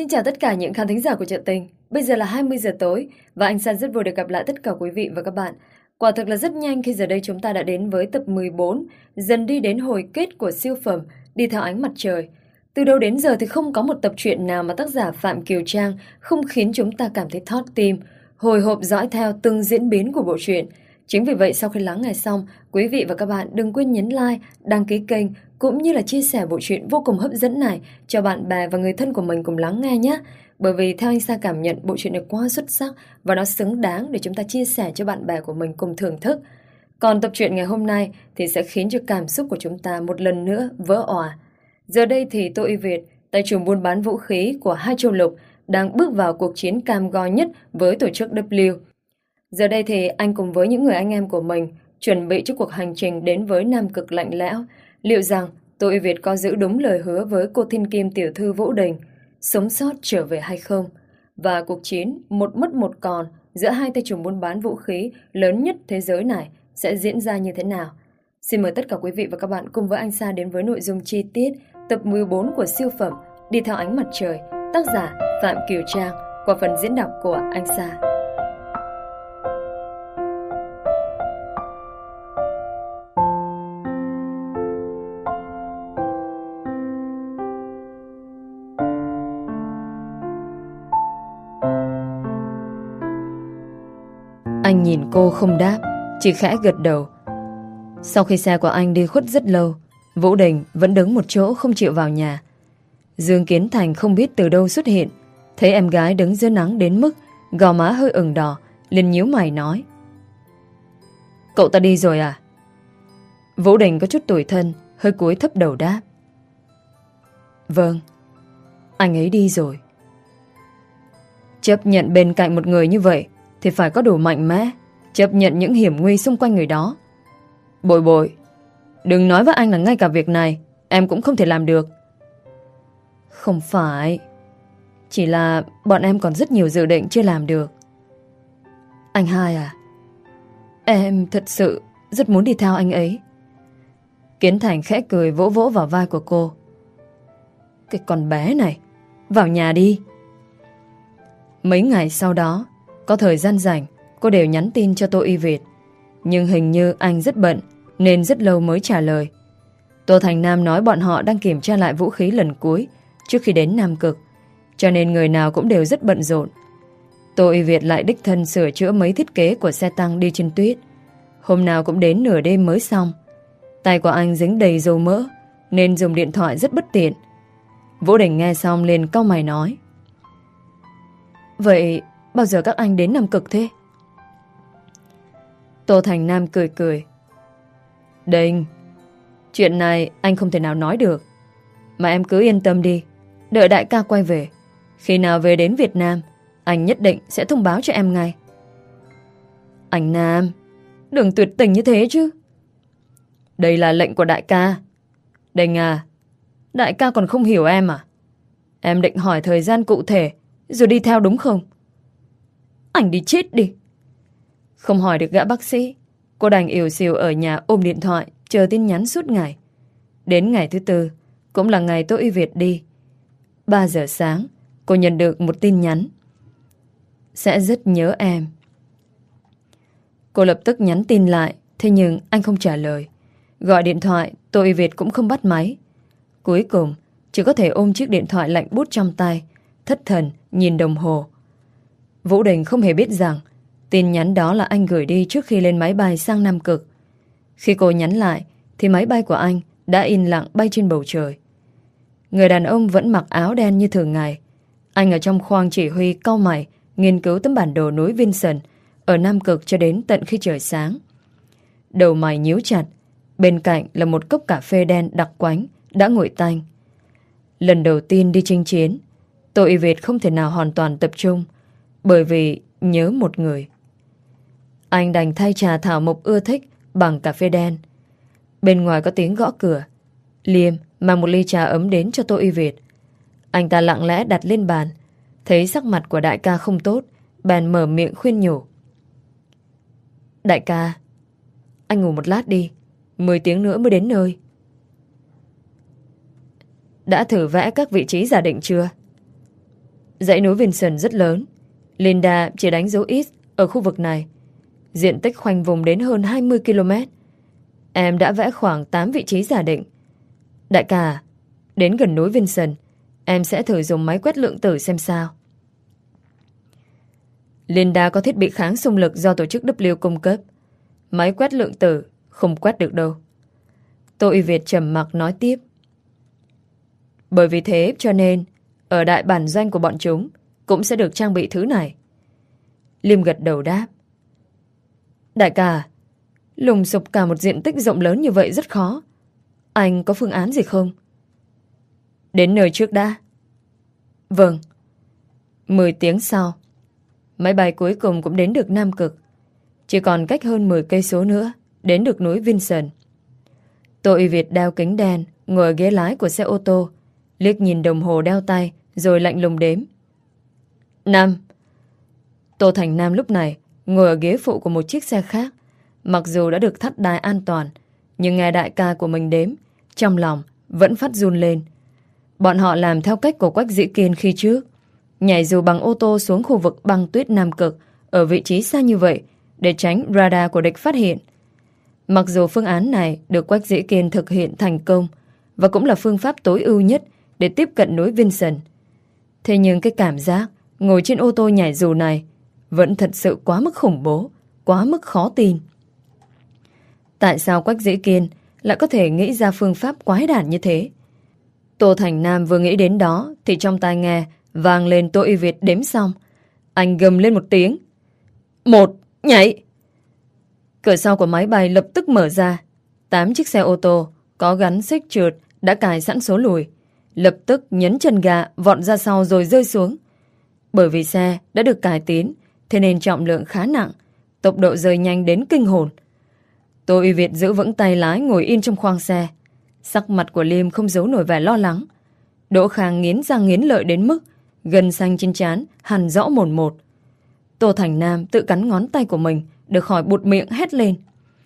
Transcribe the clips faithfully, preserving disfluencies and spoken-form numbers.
Xin chào tất cả những khán thính giả của Chuyện Tình. Bây giờ là hai mươi giờ tối và anh San rất vui được gặp lại tất cả quý vị và các bạn. Quả thực là rất nhanh khi giờ đây chúng ta đã đến với tập mười bốn, dần đi đến hồi kết của siêu phẩm Đi Theo Ánh Mặt Trời. Từ đầu đến giờ thì không có một tập truyện nào mà tác giả Phạm Kiều Trang không khiến chúng ta cảm thấy thót tim, hồi hộp dõi theo từng diễn biến của bộ truyện. Chính vì vậy sau khi lắng nghe xong, quý vị và các bạn đừng quên nhấn like, đăng ký kênh cũng như là chia sẻ bộ truyện vô cùng hấp dẫn này cho bạn bè và người thân của mình cùng lắng nghe nhé. Bởi vì theo anh Sa cảm nhận bộ truyện này quá xuất sắc và nó xứng đáng để chúng ta chia sẻ cho bạn bè của mình cùng thưởng thức. Còn tập truyện ngày hôm nay thì sẽ khiến cho cảm xúc của chúng ta một lần nữa vỡ òa. Giờ đây thì Tô Y Việt, tay trùm buôn bán vũ khí của hai châu lục, đang bước vào cuộc chiến cam go nhất với tổ chức W. Giờ đây thì anh cùng với những người anh em của mình chuẩn bị cho cuộc hành trình đến với Nam Cực lạnh lẽo. Liệu rằng Tô Y Việt có giữ đúng lời hứa với cô thiên kim tiểu thư Vũ Đình, sống sót trở về hay không? Và cuộc chiến một mất một còn giữa hai tay trùm buôn bán vũ khí lớn nhất thế giới này sẽ diễn ra như thế nào? Xin mời tất cả quý vị và các bạn cùng với anh Sa đến với nội dung chi tiết tập mười bốn của siêu phẩm Đi Theo Ánh Mặt Trời, tác giả Phạm Kiều Trang, qua phần diễn đọc của anh Sa. Anh nhìn cô không đáp, chỉ khẽ gật đầu. Sau khi xe của anh đi khuất rất lâu, Vũ Đình vẫn đứng một chỗ không chịu vào nhà. Dương Kiến Thành không biết từ đâu xuất hiện, thấy em gái đứng dưới nắng đến mức gò má hơi ửng đỏ, liền nhíu mày nói: Cậu ta đi rồi à? Vũ Đình có chút tủi thân, hơi cúi thấp đầu đáp: Vâng, anh ấy đi rồi. Chấp nhận bên cạnh một người như vậy thì phải có đủ mạnh mẽ, chấp nhận những hiểm nguy xung quanh người đó. Bội bội, đừng nói với anh là ngay cả việc này em cũng không thể làm được. Không phải, chỉ là bọn em còn rất nhiều dự định chưa làm được. Anh hai à, em thật sự rất muốn đi theo anh ấy. Kiến Thành khẽ cười vỗ vỗ vào vai của cô. Cái con bé này, vào nhà đi. Mấy ngày sau đó, có thời gian rảnh, cô đều nhắn tin cho Tô Y Việt. Nhưng hình như anh rất bận, nên rất lâu mới trả lời. Tô Thành Nam nói bọn họ đang kiểm tra lại vũ khí lần cuối trước khi đến Nam Cực, cho nên người nào cũng đều rất bận rộn. Tô Y Việt lại đích thân sửa chữa mấy thiết kế của xe tăng đi trên tuyết. Hôm nào cũng đến nửa đêm mới xong. Tay của anh dính đầy dầu mỡ, nên dùng điện thoại rất bất tiện. Vũ Đình nghe xong liền cau mày nói: Vậy bao giờ các anh đến Nam Cực thế? Tô Thành Nam cười cười: Đình, chuyện này anh không thể nào nói được. Mà em cứ yên tâm đi, đợi đại ca quay về. Khi nào về đến Việt Nam, anh nhất định sẽ thông báo cho em ngay. Anh Nam, đừng tuyệt tình như thế chứ. Đây là lệnh của đại ca. Đình à, đại ca còn không hiểu em à? Em định hỏi thời gian cụ thể rồi đi theo đúng không? Anh đi chết đi. Không hỏi được gã bác sĩ, cô đành ỉu xìu ở nhà ôm điện thoại chờ tin nhắn suốt ngày. Đến ngày thứ tư, cũng là ngày Tô Y Việt đi, ba giờ sáng, cô nhận được một tin nhắn: Sẽ rất nhớ em. Cô lập tức nhắn tin lại, thế nhưng anh không trả lời. Gọi điện thoại, Tô Y Việt cũng không bắt máy. Cuối cùng chỉ có thể ôm chiếc điện thoại lạnh buốt trong tay, thất thần nhìn đồng hồ. Vũ Đình không hề biết rằng tin nhắn đó là anh gửi đi trước khi lên máy bay sang Nam Cực. Khi cô nhắn lại thì máy bay của anh đã im lặng bay trên bầu trời. Người đàn ông vẫn mặc áo đen như thường ngày. Anh ở trong khoang chỉ huy cau mày nghiên cứu tấm bản đồ núi Vinson ở Nam Cực cho đến tận khi trời sáng. Đầu mày nhíu chặt, bên cạnh là một cốc cà phê đen đặc quánh đã nguội tanh. Lần đầu tiên đi chinh chiến, Tô Y Việt không thể nào hoàn toàn tập trung, bởi vì nhớ một người. Anh đành thay trà thảo mộc ưa thích bằng cà phê đen. Bên ngoài có tiếng gõ cửa. Liêm mang một ly trà ấm đến cho Tô Y Việt. Anh ta lặng lẽ đặt lên bàn, thấy sắc mặt của đại ca không tốt, bèn mở miệng khuyên nhủ: Đại ca, anh ngủ một lát đi, mười tiếng nữa mới đến nơi. Đã thử vẽ các vị trí giả định chưa? Dãy núi Vinson rất lớn. Linda chỉ đánh dấu X ở khu vực này. Diện tích khoanh vùng đến hơn hai mươi ki lô mét. Em đã vẽ khoảng tám vị trí giả định. Đại ca, đến gần núi Vinson, em sẽ thử dùng máy quét lượng tử xem sao. Linda có thiết bị kháng xung lực do tổ chức W cung cấp. Máy quét lượng tử không quét được đâu. Tô Y Việt trầm mặc nói tiếp. Bởi vì thế cho nên ở đại bản doanh của bọn chúng cũng sẽ được trang bị thứ này. Liêm gật đầu đáp. Đại ca, lùng sục cả một diện tích rộng lớn như vậy rất khó. Anh có phương án gì không? Đến nơi trước đã. Vâng. Mười tiếng sau, máy bay cuối cùng cũng đến được Nam Cực. Chỉ còn cách hơn mười cây số nữa đến được núi Vinson. Tô Y Việt đeo kính đen, ngồi ở ghế lái của xe ô tô, liếc nhìn đồng hồ đeo tay, rồi lạnh lùng đếm. Năm. Tô Thành Nam lúc này ngồi ở ghế phụ của một chiếc xe khác. Mặc dù đã được thắt đai an toàn, nhưng nghe đại ca của mình đếm, trong lòng vẫn phát run lên. Bọn họ làm theo cách của Quách Dĩ Kiên khi trước, nhảy dù bằng ô tô xuống khu vực băng tuyết Nam Cực ở vị trí xa như vậy để tránh radar của địch phát hiện. Mặc dù phương án này được Quách Dĩ Kiên thực hiện thành công và cũng là phương pháp tối ưu nhất để tiếp cận núi Vinson, thế nhưng cái cảm giác ngồi trên ô tô nhảy dù này vẫn thật sự quá mức khủng bố, quá mức khó tin. Tại sao Quách Dĩ Kiên lại có thể nghĩ ra phương pháp quái đản như thế? Tô Thành Nam vừa nghĩ đến đó thì trong tai nghe vang lên Tô Y Việt đếm xong. Anh gầm lên một tiếng. Một, nhảy! Cửa sau của máy bay lập tức mở ra. Tám chiếc xe ô tô có gắn xích trượt đã cài sẵn số lùi, lập tức nhấn chân ga vọt ra sau rồi rơi xuống. Bởi vì xe đã được cải tiến, thế nên trọng lượng khá nặng, tốc độ rơi nhanh đến kinh hồn. Tô Y Việt giữ vững tay lái ngồi yên trong khoang xe. Sắc mặt của Liêm không giấu nổi vẻ lo lắng. Đỗ Khang nghiến răng nghiến lợi đến mức gân xanh trên trán hằn rõ mồn một. Tô Thành Nam tự cắn ngón tay của mình để khỏi buột miệng hét lên.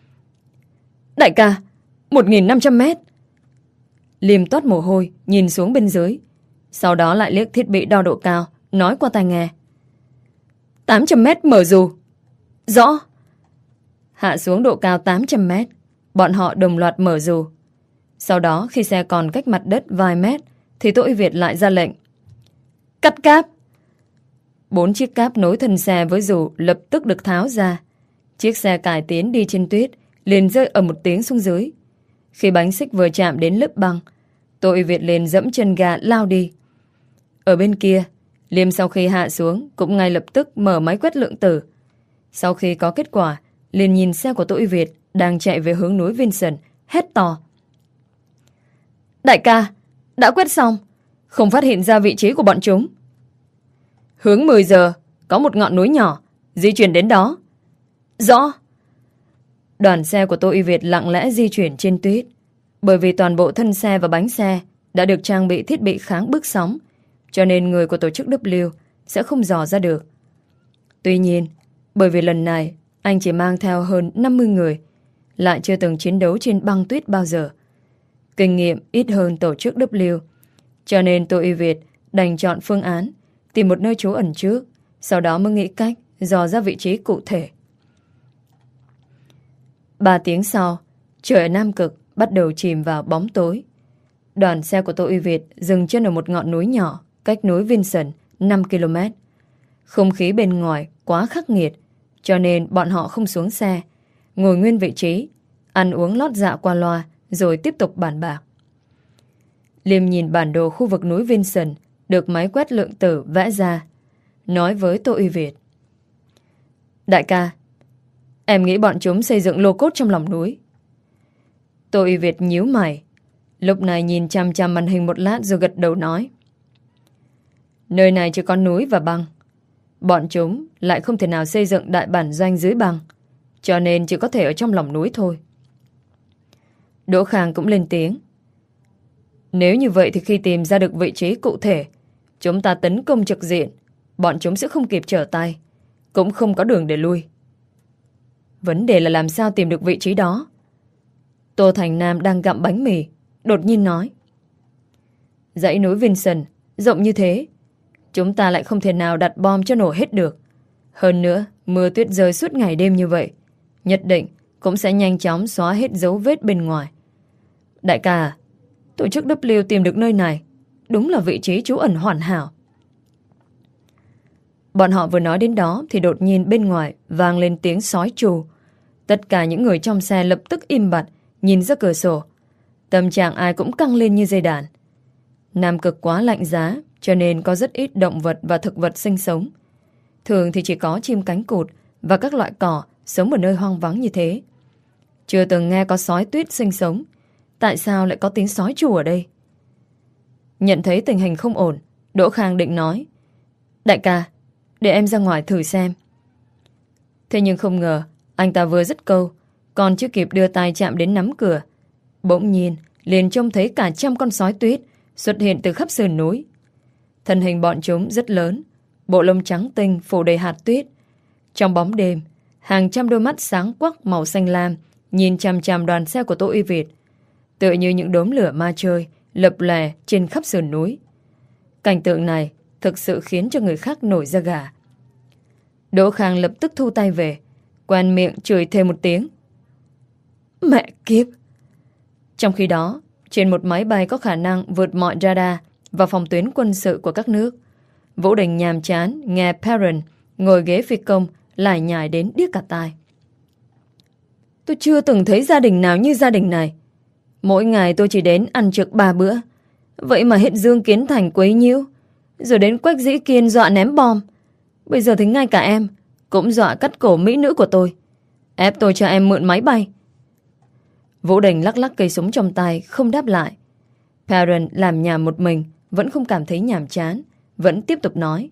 Đại ca, một nghìn năm trăm mét. Liêm toát mồ hôi nhìn xuống bên dưới, sau đó lại liếc thiết bị đo độ cao, nói qua tai nghe. tám trăm mét mở dù. Rõ. Hạ xuống độ cao tám trăm mét, bọn họ đồng loạt mở dù. Sau đó khi xe còn cách mặt đất vài mét thì Tô Y Việt lại ra lệnh. Cắt cáp. Bốn chiếc cáp nối thân xe với dù lập tức được tháo ra. Chiếc xe cải tiến đi trên tuyết liền rơi ở một tiếng xuống dưới. Khi bánh xích vừa chạm đến lớp băng, Tô Y Việt liền dẫm chân ga lao đi. Ở bên kia, Liêm sau khi hạ xuống cũng ngay lập tức mở máy quét lượng tử. Sau khi có kết quả, liền nhìn xe của Tô Y Việt đang chạy về hướng núi Vinson, hét to. Đại ca, đã quét xong, không phát hiện ra vị trí của bọn chúng. Hướng mười giờ, có một ngọn núi nhỏ, di chuyển đến đó. Rõ. Đoàn xe của Tô Y Việt lặng lẽ di chuyển trên tuyết. Bởi vì toàn bộ thân xe và bánh xe đã được trang bị thiết bị kháng bức sóng, cho nên người của tổ chức W sẽ không dò ra được. Tuy nhiên, bởi vì lần này anh chỉ mang theo hơn năm mươi người, lại chưa từng chiến đấu trên băng tuyết bao giờ, kinh nghiệm ít hơn tổ chức W, cho nên Tô Y Việt đành chọn phương án tìm một nơi trú ẩn trước, sau đó mới nghĩ cách dò ra vị trí cụ thể. Ba tiếng sau, trời ở Nam Cực bắt đầu chìm vào bóng tối. Đoàn xe của Tô Y Việt dừng chân ở một ngọn núi nhỏ cách núi Vinson năm ki lô mét. Không khí bên ngoài quá khắc nghiệt, cho nên bọn họ không xuống xe, ngồi nguyên vị trí, ăn uống lót dạ qua loa, rồi tiếp tục bàn bạc. Liêm nhìn bản đồ khu vực núi Vinson được máy quét lượng tử vẽ ra, nói với Tô Y Việt. Đại ca, em nghĩ bọn chúng xây dựng lô cốt trong lòng núi. Tô Y Việt nhíu mày, lúc này nhìn chăm chăm màn hình một lát rồi gật đầu nói. Nơi này chỉ có núi và băng. Bọn chúng lại không thể nào xây dựng đại bản doanh dưới băng, cho nên chỉ có thể ở trong lòng núi thôi. Đỗ Khang cũng lên tiếng. Nếu như vậy thì khi tìm ra được vị trí cụ thể, chúng ta tấn công trực diện, bọn chúng sẽ không kịp trở tay, cũng không có đường để lui. Vấn đề là làm sao tìm được vị trí đó. Tô Thành Nam đang gặm bánh mì, đột nhiên nói. Dãy núi Vinson rộng như thế, chúng ta lại không thể nào đặt bom cho nổ hết được. Hơn nữa, mưa tuyết rơi suốt ngày đêm như vậy, nhất định cũng sẽ nhanh chóng xóa hết dấu vết bên ngoài. Đại ca, tổ chức W tìm được nơi này, đúng là vị trí trú ẩn hoàn hảo. Bọn họ vừa nói đến đó thì đột nhiên bên ngoài vang lên tiếng sói trù. Tất cả những người trong xe lập tức im bặt, nhìn ra cửa sổ. Tâm trạng ai cũng căng lên như dây đàn. Nam Cực quá lạnh giá, cho nên có rất ít động vật và thực vật sinh sống. Thường thì chỉ có chim cánh cụt và các loại cỏ sống ở nơi hoang vắng như thế. Chưa từng nghe có sói tuyết sinh sống. Tại sao lại có tiếng sói trù ở đây? Nhận thấy tình hình không ổn, Đỗ Khang định nói: Đại ca, để em ra ngoài thử xem. Thế nhưng không ngờ, anh ta vừa dứt câu, còn chưa kịp đưa tay chạm đến nắm cửa, bỗng nhiên liền trông thấy cả trăm con sói tuyết xuất hiện từ khắp sườn núi. Thân hình bọn chúng rất lớn, bộ lông trắng tinh phủ đầy hạt tuyết. Trong bóng đêm, hàng trăm đôi mắt sáng quắc màu xanh lam nhìn chằm chằm đoàn xe của Tô Uy Việt, tựa như những đốm lửa ma chơi lập lè trên khắp sườn núi. Cảnh tượng này thực sự khiến cho người khác nổi da gà. Đỗ Khang lập tức thu tay về, quen miệng chửi thêm một tiếng: Mẹ kiếp! Trong khi đó, trên một máy bay có khả năng vượt mọi radar và phòng tuyến quân sự của các nước, Vũ Đình nhàm chán nghe Perrin ngồi ghế phi công lải nhải đến điếc cả tai. Tôi chưa từng thấy gia đình nào như gia đình này. Mỗi ngày tôi chỉ đến ăn trực ba bữa, vậy mà hiện Dương Kiến Thành quấy nhiễu, rồi đến Quách Dĩ Kiên dọa ném bom. Bây giờ thì ngay cả em cũng dọa cắt cổ mỹ nữ của tôi, ép tôi cho em mượn máy bay. Vũ Đình lắc lắc cây súng trong tay, không đáp lại. Perrin làm nhảm một mình, vẫn không cảm thấy nhàm chán, vẫn tiếp tục nói: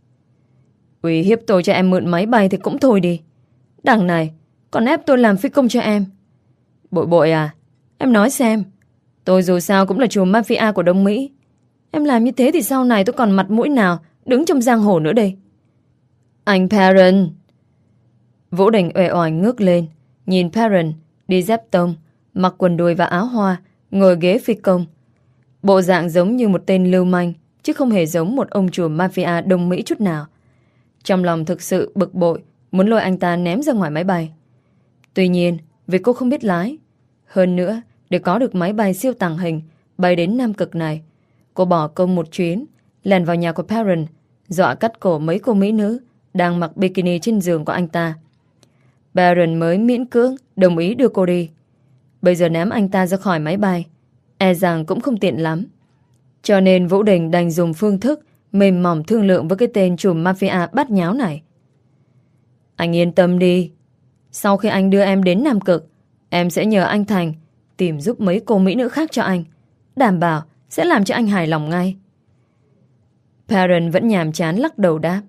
Uy hiếp tôi cho em mượn máy bay thì cũng thôi đi, đằng này còn ép tôi làm phi công cho em. Bội bội à, em nói xem, tôi dù sao cũng là chùm mafia của Đông Mỹ. Em làm như thế thì sau này tôi còn mặt mũi nào đứng trong giang hồ nữa đây? Anh Perrin! Vũ Đình uể oải ngước lên, nhìn Perrin đi dép tông, mặc quần đùi và áo hoa, ngồi ghế phi công. Bộ dạng giống như một tên lưu manh, chứ không hề giống một ông chùm mafia Đông Mỹ chút nào. Trong lòng thực sự bực bội, muốn lôi anh ta ném ra ngoài máy bay. Tuy nhiên, vì cô không biết lái, hơn nữa, để có được máy bay siêu tàng hình bay đến Nam Cực này, cô bỏ công một chuyến, lèn vào nhà của Perrin, dọa cắt cổ mấy cô mỹ nữ đang mặc bikini trên giường của anh ta. Perrin mới miễn cưỡng đồng ý đưa cô đi. Bây giờ ném anh ta ra khỏi máy bay, e rằng cũng không tiện lắm. Cho nên Vũ Đình đành dùng phương thức mềm mỏng thương lượng với cái tên trùm mafia bát nháo này. Anh yên tâm đi, sau khi anh đưa em đến Nam Cực, em sẽ nhờ anh Thành tìm giúp mấy cô mỹ nữ khác cho anh, đảm bảo sẽ làm cho anh hài lòng ngay. Perrin vẫn nhàm chán lắc đầu đáp: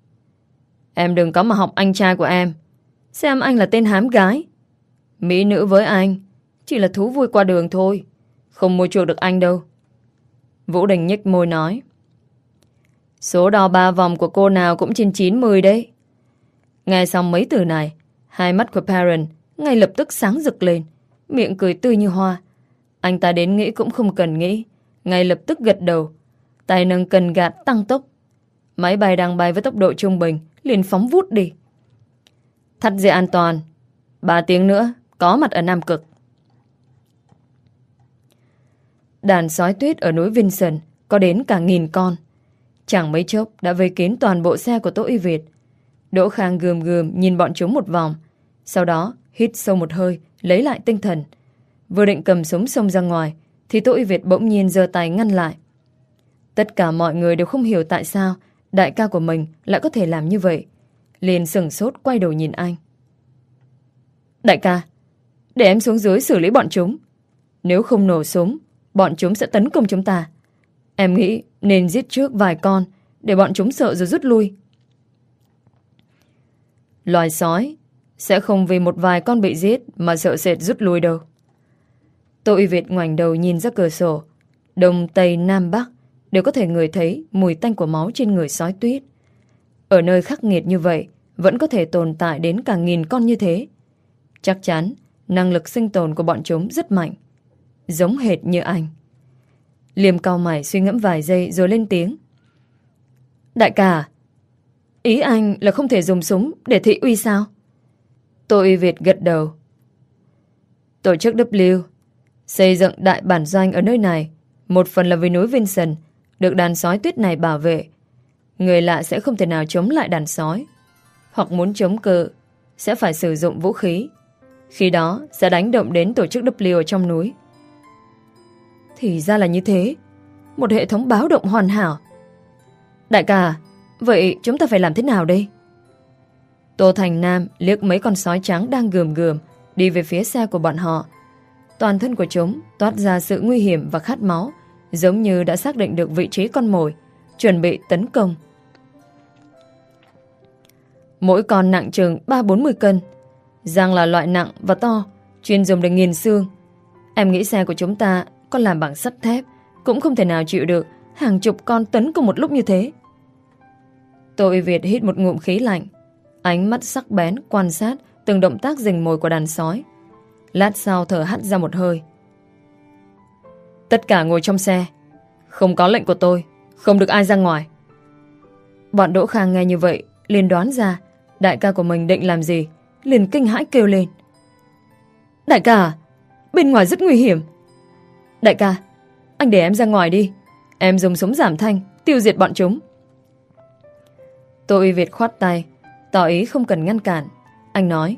Em đừng có mà học anh trai của em, xem anh là tên hám gái. Mỹ nữ với anh chỉ là thú vui qua đường thôi, không mua chuộc được anh đâu. Vũ Đình nhếch môi nói: Số đo ba vòng của cô nào cũng trên chín mươi đấy. Nghe xong mấy từ này, hai mắt của Perrin ngay lập tức sáng rực lên, miệng cười tươi như hoa. Anh ta đến nghĩ cũng không cần nghĩ, ngay lập tức gật đầu, tay nâng cần gạt tăng tốc. Máy bay đang bay với tốc độ trung bình liền phóng vút đi. Thắt dây an toàn, ba tiếng nữa có mặt ở Nam Cực. Đàn sói tuyết ở núi Vinson có đến cả nghìn con, chẳng mấy chốc đã vây kín toàn bộ xe của Tô Uy Việt. Đỗ Khang gườm gườm nhìn bọn chúng một vòng, sau đó hít sâu một hơi, lấy lại tinh thần. Vừa định cầm súng xông ra ngoài thì Tô Uy Việt bỗng nhiên giơ tay ngăn lại. Tất cả mọi người đều không hiểu tại sao đại ca của mình lại có thể làm như vậy, liền sửng sốt quay đầu nhìn anh. Đại ca, để em xuống dưới xử lý bọn chúng. Nếu không nổ súng, bọn chúng sẽ tấn công chúng ta. Em nghĩ nên giết trước vài con để bọn chúng sợ rồi rút lui. Loài sói sẽ không vì một vài con bị giết mà sợ sệt rút lui đâu. Tô Uy Việt ngoảnh đầu nhìn ra cửa sổ. Đông, Tây, Nam, Bắc đều có thể ngửi thấy mùi tanh của máu trên người sói tuyết. Ở nơi khắc nghiệt như vậy vẫn có thể tồn tại đến cả nghìn con như thế. Chắc chắn năng lực sinh tồn của bọn chúng rất mạnh, giống hệt như anh. Liêm cau mày suy ngẫm vài giây rồi lên tiếng. Đại ca, ý anh là không thể dùng súng để thị uy sao? Tô Uy Việt gật đầu. Tổ chức W xây dựng đại bản doanh ở nơi này, một phần là vì núi Vinson được đàn sói tuyết này bảo vệ. Người lạ sẽ không thể nào chống lại đàn sói, hoặc muốn chống cự sẽ phải sử dụng vũ khí. Khi đó sẽ đánh động đến tổ chức W ở trong núi. Thì ra là như thế. Một hệ thống báo động hoàn hảo. Đại ca, vậy chúng ta phải làm thế nào đây? Tô Thành Nam liếc mấy con sói trắng đang gườm gườm đi về phía xe của bọn họ. Toàn thân của chúng toát ra sự nguy hiểm và khát máu, giống như đã xác định được vị trí con mồi, chuẩn bị tấn công. Mỗi con nặng chừng ba bốn mươi cân. Răng là loại nặng và to, chuyên dùng để nghiền xương. Em nghĩ xe của chúng ta có làm bằng sắt thép cũng không thể nào chịu được hàng chục con tấn công một lúc như thế. Tô Uy Việt hít một ngụm khí lạnh, ánh mắt sắc bén quan sát từng động tác rình mồi của đàn sói. Lát sau thở hắt ra một hơi. Tất cả ngồi trong xe. Không có lệnh của tôi, không được ai ra ngoài. Bọn Đỗ Khang nghe như vậy liền đoán ra đại ca của mình định làm gì, liền kinh hãi kêu lên. Đại ca, bên ngoài rất nguy hiểm. Đại ca, anh để em ra ngoài đi. Em dùng súng giảm thanh tiêu diệt bọn chúng. Tô Uy Việt khoát tay, tỏ ý không cần ngăn cản. Anh nói,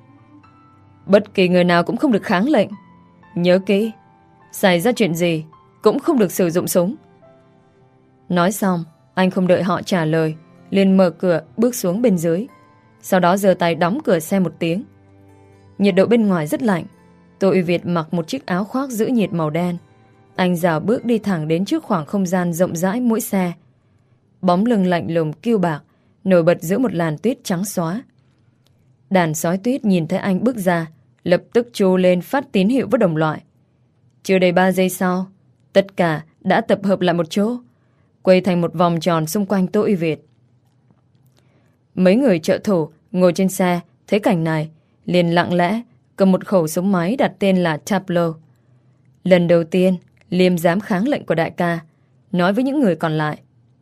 bất kỳ người nào cũng không được kháng lệnh. Nhớ kỹ, xảy ra chuyện gì cũng không được sử dụng súng. Nói xong, anh không đợi họ trả lời, liền mở cửa bước xuống bên dưới. Sau đó giơ tay đóng cửa xe một tiếng. Nhiệt độ bên ngoài rất lạnh. Tô Uy Việt mặc một chiếc áo khoác giữ nhiệt màu đen. Anh rảo bước đi thẳng đến trước khoảng không gian rộng rãi mỗi xe. Bóng lưng lạnh lùng kiêu bạc nổi bật giữa một làn tuyết trắng xóa. Đàn sói tuyết nhìn thấy anh bước ra, lập tức trô lên phát tín hiệu với đồng loại. Chưa đầy ba giây sau, tất cả đã tập hợp lại một chỗ, quay thành một vòng tròn xung quanh Tô Uy Việt. Mấy người trợ thủ ngồi trên xe thấy cảnh này liền lặng lẽ cầm một khẩu súng máy đặt tên là Tableau. Lần đầu tiên Liêm dám kháng lệnh của đại ca, nói với những người còn lại,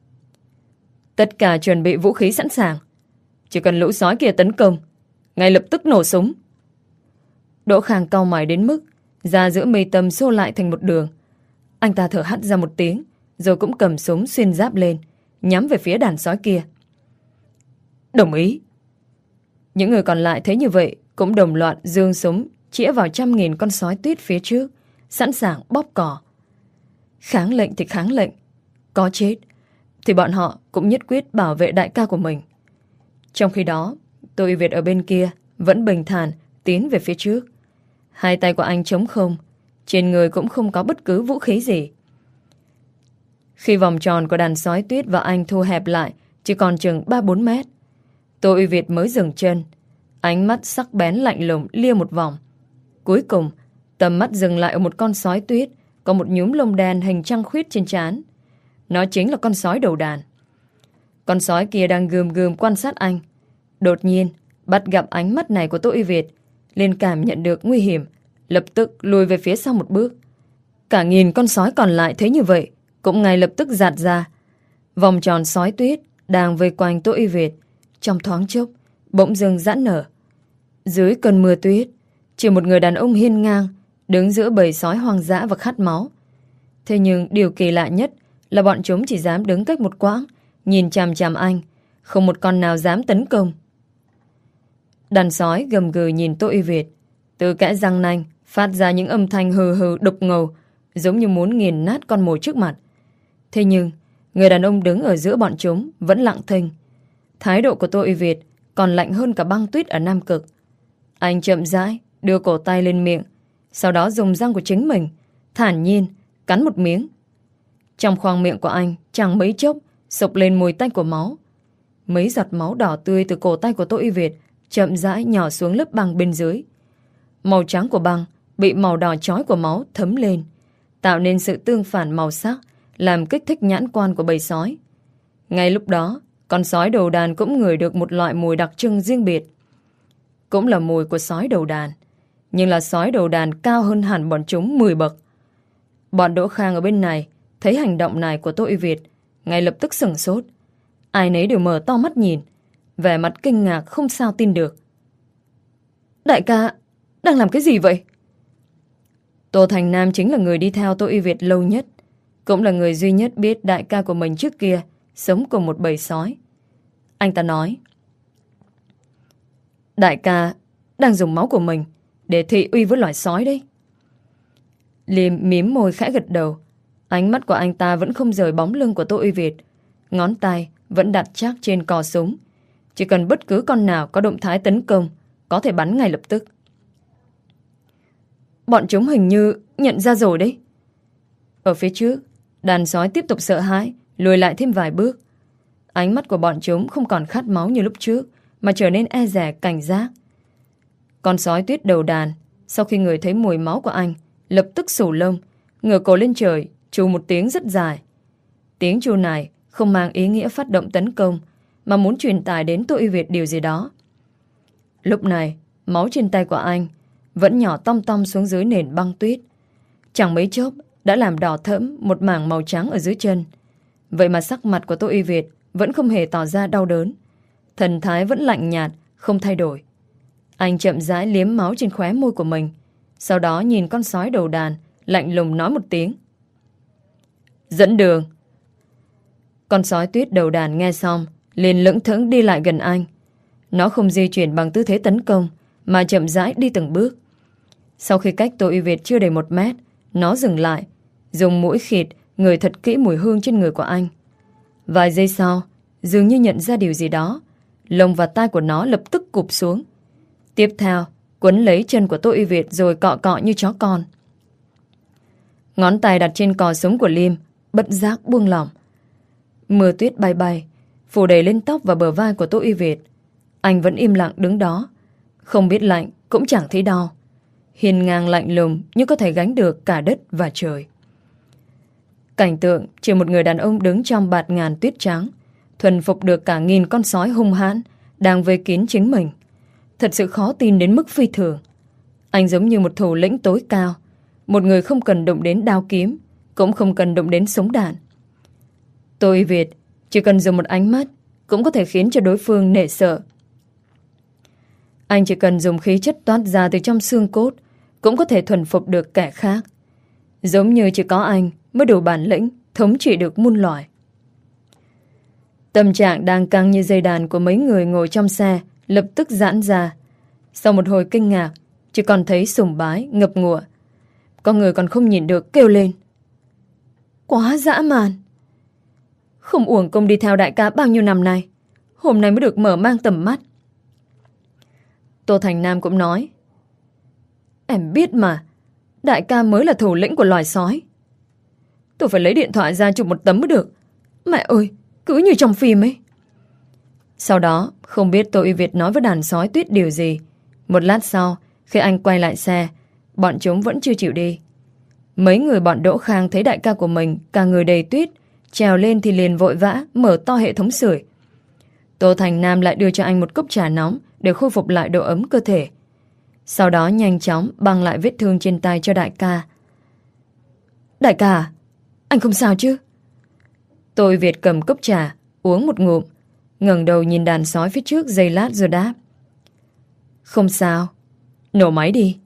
tất cả chuẩn bị vũ khí sẵn sàng. Chỉ cần lũ sói kia tấn công, ngay lập tức nổ súng. Đỗ Khang cau mày đến mức da giữa mi tâm xô lại thành một đường. Anh ta thở hắt ra một tiếng, rồi cũng cầm súng xuyên giáp lên, nhắm về phía đàn sói kia. Đồng ý. Những người còn lại thấy như vậy cũng đồng loạt giương súng chĩa vào trăm nghìn con sói tuyết phía trước, sẵn sàng bóp cỏ. Kháng lệnh thì kháng lệnh, có chết thì bọn họ cũng nhất quyết bảo vệ đại ca của mình. Trong khi đó, Tô Uy Việt ở bên kia vẫn bình thản tiến về phía trước. Hai tay của anh trống không, trên người cũng không có bất cứ vũ khí gì. Khi vòng tròn của đàn sói tuyết và anh thu hẹp lại chỉ còn chừng ba bốn mét, Tô Uy Việt mới dừng chân. Ánh mắt sắc bén lạnh lùng lia một vòng. Cuối cùng, tầm mắt dừng lại ở một con sói tuyết có một nhúm lông đen hình trăng khuyết trên trán. Nó chính là con sói đầu đàn. Con sói kia đang gườm gườm quan sát anh. Đột nhiên, bắt gặp ánh mắt này của Tô Uy Việt, liền cảm nhận được nguy hiểm, lập tức lùi về phía sau một bước. Cả nghìn con sói còn lại thấy như vậy cũng ngay lập tức giạt ra. Vòng tròn sói tuyết đang vây quanh Tô Uy Việt trong thoáng chốc bỗng dưng giãn nở. Dưới cơn mưa tuyết, chỉ một người đàn ông hiên ngang đứng giữa bầy sói hoang dã và khát máu. Thế nhưng điều kỳ lạ nhất là bọn chúng chỉ dám đứng cách một quãng, nhìn chằm chằm anh, không một con nào dám tấn công. Đàn sói gầm gừ nhìn Tô Uy Việt, từ kẽ răng nanh phát ra những âm thanh hừ hừ đục ngầu, giống như muốn nghiền nát con mồi trước mặt. Thế nhưng người đàn ông đứng ở giữa bọn chúng vẫn lặng thinh. Thái độ của Tô Uy Việt còn lạnh hơn cả băng tuyết ở Nam Cực. Anh chậm rãi đưa cổ tay lên miệng, sau đó dùng răng của chính mình thản nhiên cắn một miếng. Trong khoang miệng của anh chẳng mấy chốc sộc lên mùi tanh của máu. Mấy giọt máu đỏ tươi từ cổ tay của Tô Uy Việt chậm rãi nhỏ xuống lớp băng bên dưới. Màu trắng của băng bị màu đỏ chói của máu thấm lên, tạo nên sự tương phản màu sắc, làm kích thích nhãn quan của bầy sói. Ngay lúc đó, con sói đầu đàn cũng ngửi được một loại mùi đặc trưng riêng biệt. Cũng là mùi của sói đầu đàn, nhưng là sói đầu đàn cao hơn hẳn bọn chúng mười bậc. Bọn Đỗ Khang ở bên này thấy hành động này của Tô Uy Việt, ngay lập tức sửng sốt. Ai nấy đều mở to mắt nhìn, vẻ mặt kinh ngạc không sao tin được. Đại ca, đang làm cái gì vậy? Tô Thành Nam chính là người đi theo Tô Y Việt lâu nhất, cũng là người duy nhất biết đại ca của mình trước kia sống cùng một bầy sói. Anh ta nói: Đại ca đang dùng máu của mình để thị uy với loài sói đấy. Liêm mím môi khẽ gật đầu. Ánh mắt của anh ta vẫn không rời bóng lưng của Tô Y Việt. Ngón tay vẫn đặt chắc trên cò súng. Chỉ cần bất cứ con nào có động thái tấn công, có thể bắn ngay lập tức. Bọn chúng hình như nhận ra rồi đấy. Ở phía trước, đàn sói tiếp tục sợ hãi, lùi lại thêm vài bước. Ánh mắt của bọn chúng không còn khát máu như lúc trước, mà trở nên e dè cảnh giác. Con sói tuyết đầu đàn, sau khi ngửi thấy mùi máu của anh, lập tức sủ lông, ngửa cổ lên trời, trù một tiếng rất dài. Tiếng trù này không mang ý nghĩa phát động tấn công, mà muốn truyền tải đến Tô Y Việt điều gì đó. Lúc này, máu trên tay của anh vẫn nhỏ tong tong xuống dưới nền băng tuyết. Chẳng mấy chốc đã làm đỏ thẫm một mảng màu trắng ở dưới chân. Vậy mà sắc mặt của Tô Y Việt vẫn không hề tỏ ra đau đớn. Thần thái vẫn lạnh nhạt, không thay đổi. Anh chậm rãi liếm máu trên khóe môi của mình, sau đó nhìn con sói đầu đàn, lạnh lùng nói một tiếng: Dẫn đường. Con sói tuyết đầu đàn nghe xong liền lững thững đi lại gần anh. Nó không di chuyển bằng tư thế tấn công, mà chậm rãi đi từng bước. Sau khi cách Tô Y Việt chưa đầy một mét, nó dừng lại, dùng mũi khịt ngửi thật kỹ mùi hương trên người của anh. Vài giây sau, dường như nhận ra điều gì đó, lông và tai của nó lập tức cụp xuống. Tiếp theo, quấn lấy chân của Tô Y Việt rồi cọ cọ như chó con. Ngón tay đặt trên cò súng của Liêm bất giác buông lỏng. Mưa tuyết bay bay, phủ đầy lên tóc và bờ vai của Tô Y Việt. Anh vẫn im lặng đứng đó, không biết lạnh cũng chẳng thấy đau. Hiên ngang lạnh lùng như có thể gánh được cả đất và trời. Cảnh tượng chỉ một người đàn ông đứng trong bạt ngàn tuyết trắng, thuần phục được cả nghìn con sói hung hãn đang vây kín chính mình. Thật sự khó tin đến mức phi thường. Anh giống như một thủ lĩnh tối cao, một người không cần động đến đao kiếm, cũng không cần động đến súng đạn. Tô Y Việt chỉ cần dùng một ánh mắt cũng có thể khiến cho đối phương nể sợ. Anh chỉ cần dùng khí chất toát ra từ trong xương cốt cũng có thể thuần phục được kẻ khác. Giống như chỉ có anh mới đủ bản lĩnh thống trị được muôn loài. Tâm trạng đang căng như dây đàn của mấy người ngồi trong xe lập tức giãn ra. Sau một hồi kinh ngạc, chỉ còn thấy sùng bái, ngập ngụa. Có người còn không nhìn được kêu lên: Quá dã man! Không uổng công đi theo đại ca bao nhiêu năm nay, hôm nay mới được mở mang tầm mắt. Tô Thành Nam cũng nói: Em biết mà, đại ca mới là thủ lĩnh của loài sói. Tôi phải lấy điện thoại ra chụp một tấm mới được. Mẹ ơi, cứ như trong phim ấy. Sau đó, không biết Tô Y Việt nói với đàn sói tuyết điều gì. Một lát sau, khi anh quay lại xe, bọn chúng vẫn chưa chịu đi. Mấy người bọn Đỗ Khang thấy đại ca của mình cả người đầy tuyết, trèo lên thì liền vội vã mở to hệ thống sưởi. Tô Thành Nam lại đưa cho anh một cốc trà nóng để khôi phục lại độ ấm cơ thể. Sau đó nhanh chóng băng lại vết thương trên tay cho đại ca. Đại ca, anh không sao chứ? Tô Y Việt cầm cốc trà, uống một ngụm, ngẩng đầu nhìn đàn sói phía trước giây lát rồi đáp: Không sao, nổ máy đi.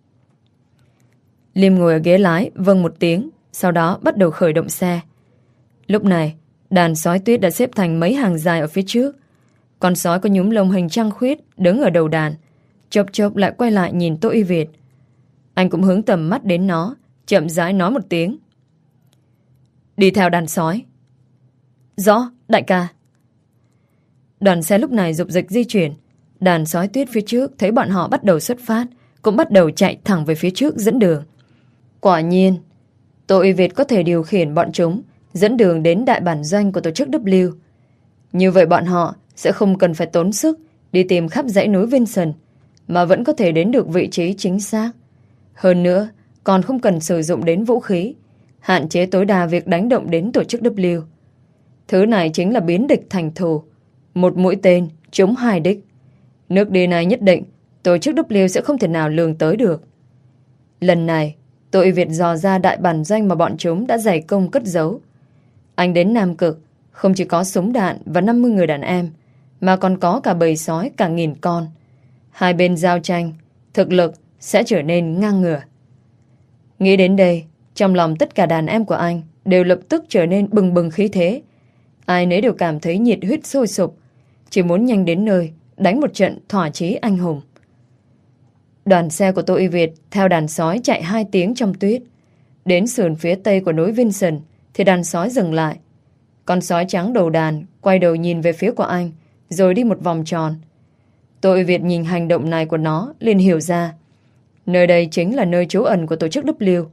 Liêm ngồi ở ghế lái vâng một tiếng, sau đó bắt đầu khởi động xe. Lúc này, đàn sói tuyết đã xếp thành mấy hàng dài ở phía trước. Con sói có nhúm lông hình trăng khuyết đứng ở đầu đàn, chốc chốc lại quay lại nhìn Tô Y Việt. Anh cũng hướng tầm mắt đến nó, chậm rãi nói một tiếng: Đi theo đàn sói. Rõ, đại ca. Đoàn xe lúc này dục dịch di chuyển. Đàn sói tuyết phía trước thấy bọn họ bắt đầu xuất phát, cũng bắt đầu chạy thẳng về phía trước dẫn đường. Quả nhiên, Tô Y Việt có thể điều khiển bọn chúng dẫn đường đến đại bản doanh của tổ chức W. Như vậy bọn họ sẽ không cần phải tốn sức đi tìm khắp dãy núi Vinson, mà vẫn có thể đến được vị trí chính xác. Hơn nữa, còn không cần sử dụng đến vũ khí, hạn chế tối đa việc đánh động đến tổ chức W. Thứ này chính là biến địch thành thù, một mũi tên trúng hai đích. Nước đi này nhất định tổ chức W sẽ không thể nào lường tới được. Lần này, Tô Y Việt dò ra đại bản doanh mà bọn chúng đã dày công cất giấu. Anh đến Nam Cực Không chỉ có súng đạn và năm mươi người đàn em, mà còn có cả bầy sói cả nghìn con. Hai bên giao tranh, thực lực sẽ trở nên ngang ngửa. Nghĩ đến đây, trong lòng tất cả đàn em của anh đều lập tức trở nên bừng bừng khí thế. Ai nấy đều cảm thấy nhiệt huyết sôi sục, chỉ muốn nhanh đến nơi đánh một trận thỏa chí anh hùng. Đoàn xe của Tô Y Việt theo đàn sói chạy hai tiếng trong tuyết. Đến sườn phía tây của núi Vinson thì đàn sói dừng lại. Con sói trắng đầu đàn quay đầu nhìn về phía của anh, rồi đi một vòng tròn. Tô Y Việt nhìn hành động này của nó liền hiểu ra, nơi đây chính là nơi trú ẩn của tổ chức W.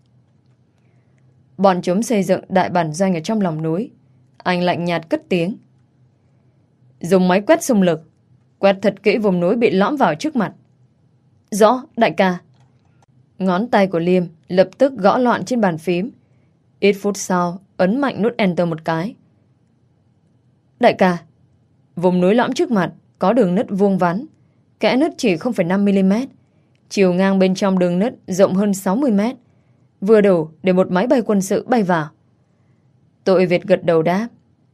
Bọn chúng xây dựng đại bản doanh ở trong lòng núi. Anh lạnh nhạt cất tiếng: dùng máy quét xung lực, quét thật kỹ vùng núi bị lõm vào trước mặt. Rõ, đại ca. Ngón tay của Liêm lập tức gõ loạn trên bàn phím. Ít phút sau, ấn mạnh nút Enter một cái. Đại ca, vùng núi lõm trước mặt có đường nứt vuông vắn, kẽ nứt chỉ không phẩy năm mi-li-mét, chiều ngang bên trong đường nứt rộng hơn sáu mươi mét, vừa đủ để một máy bay quân sự bay vào. Tô Y Việt gật đầu đáp.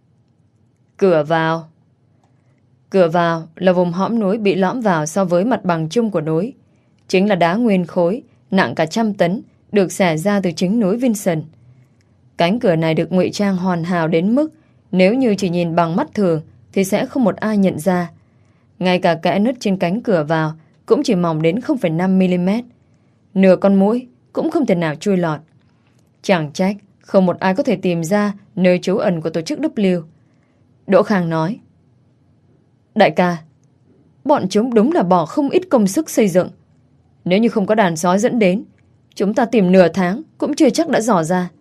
Cửa vào. Cửa vào là vùng hõm núi bị lõm vào so với mặt bằng chung của núi. Chính là đá nguyên khối, nặng cả trăm tấn, được xẻ ra từ chính núi Vinson. Cánh cửa này được ngụy trang hoàn hảo đến mức nếu như chỉ nhìn bằng mắt thường thì sẽ không một ai nhận ra. Ngay cả kẽ nứt trên cánh cửa vào cũng chỉ mỏng đến không phẩy năm mi-li-mét. Nửa con muỗi cũng không thể nào chui lọt. Chẳng trách không một ai có thể tìm ra nơi trú ẩn của tổ chức W. Đỗ Khang nói: Đại ca, bọn chúng đúng là bỏ không ít công sức xây dựng. Nếu như không có đàn sói dẫn đến, chúng ta tìm nửa tháng cũng chưa chắc đã dò ra.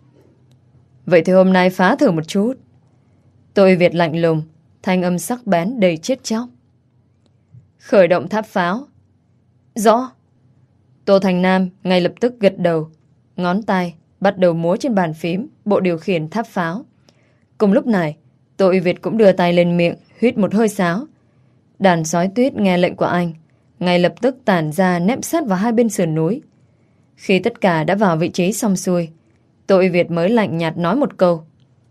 Vậy thì hôm nay phá thử một chút. Tô Y Việt lạnh lùng, thanh âm sắc bén đầy chết chóc. Khởi động tháp pháo. Rõ. Tô Thành Nam ngay lập tức gật đầu, ngón tay bắt đầu múa trên bàn phím bộ điều khiển tháp pháo. Cùng lúc này, Tô Y Việt cũng đưa tay lên miệng, huýt một hơi sáo. Đàn sói tuyết nghe lệnh của anh, ngay lập tức tản ra nép sát vào hai bên sườn núi. Khi tất cả đã vào vị trí xong xuôi, Tô Y Việt mới lạnh nhạt nói một câu: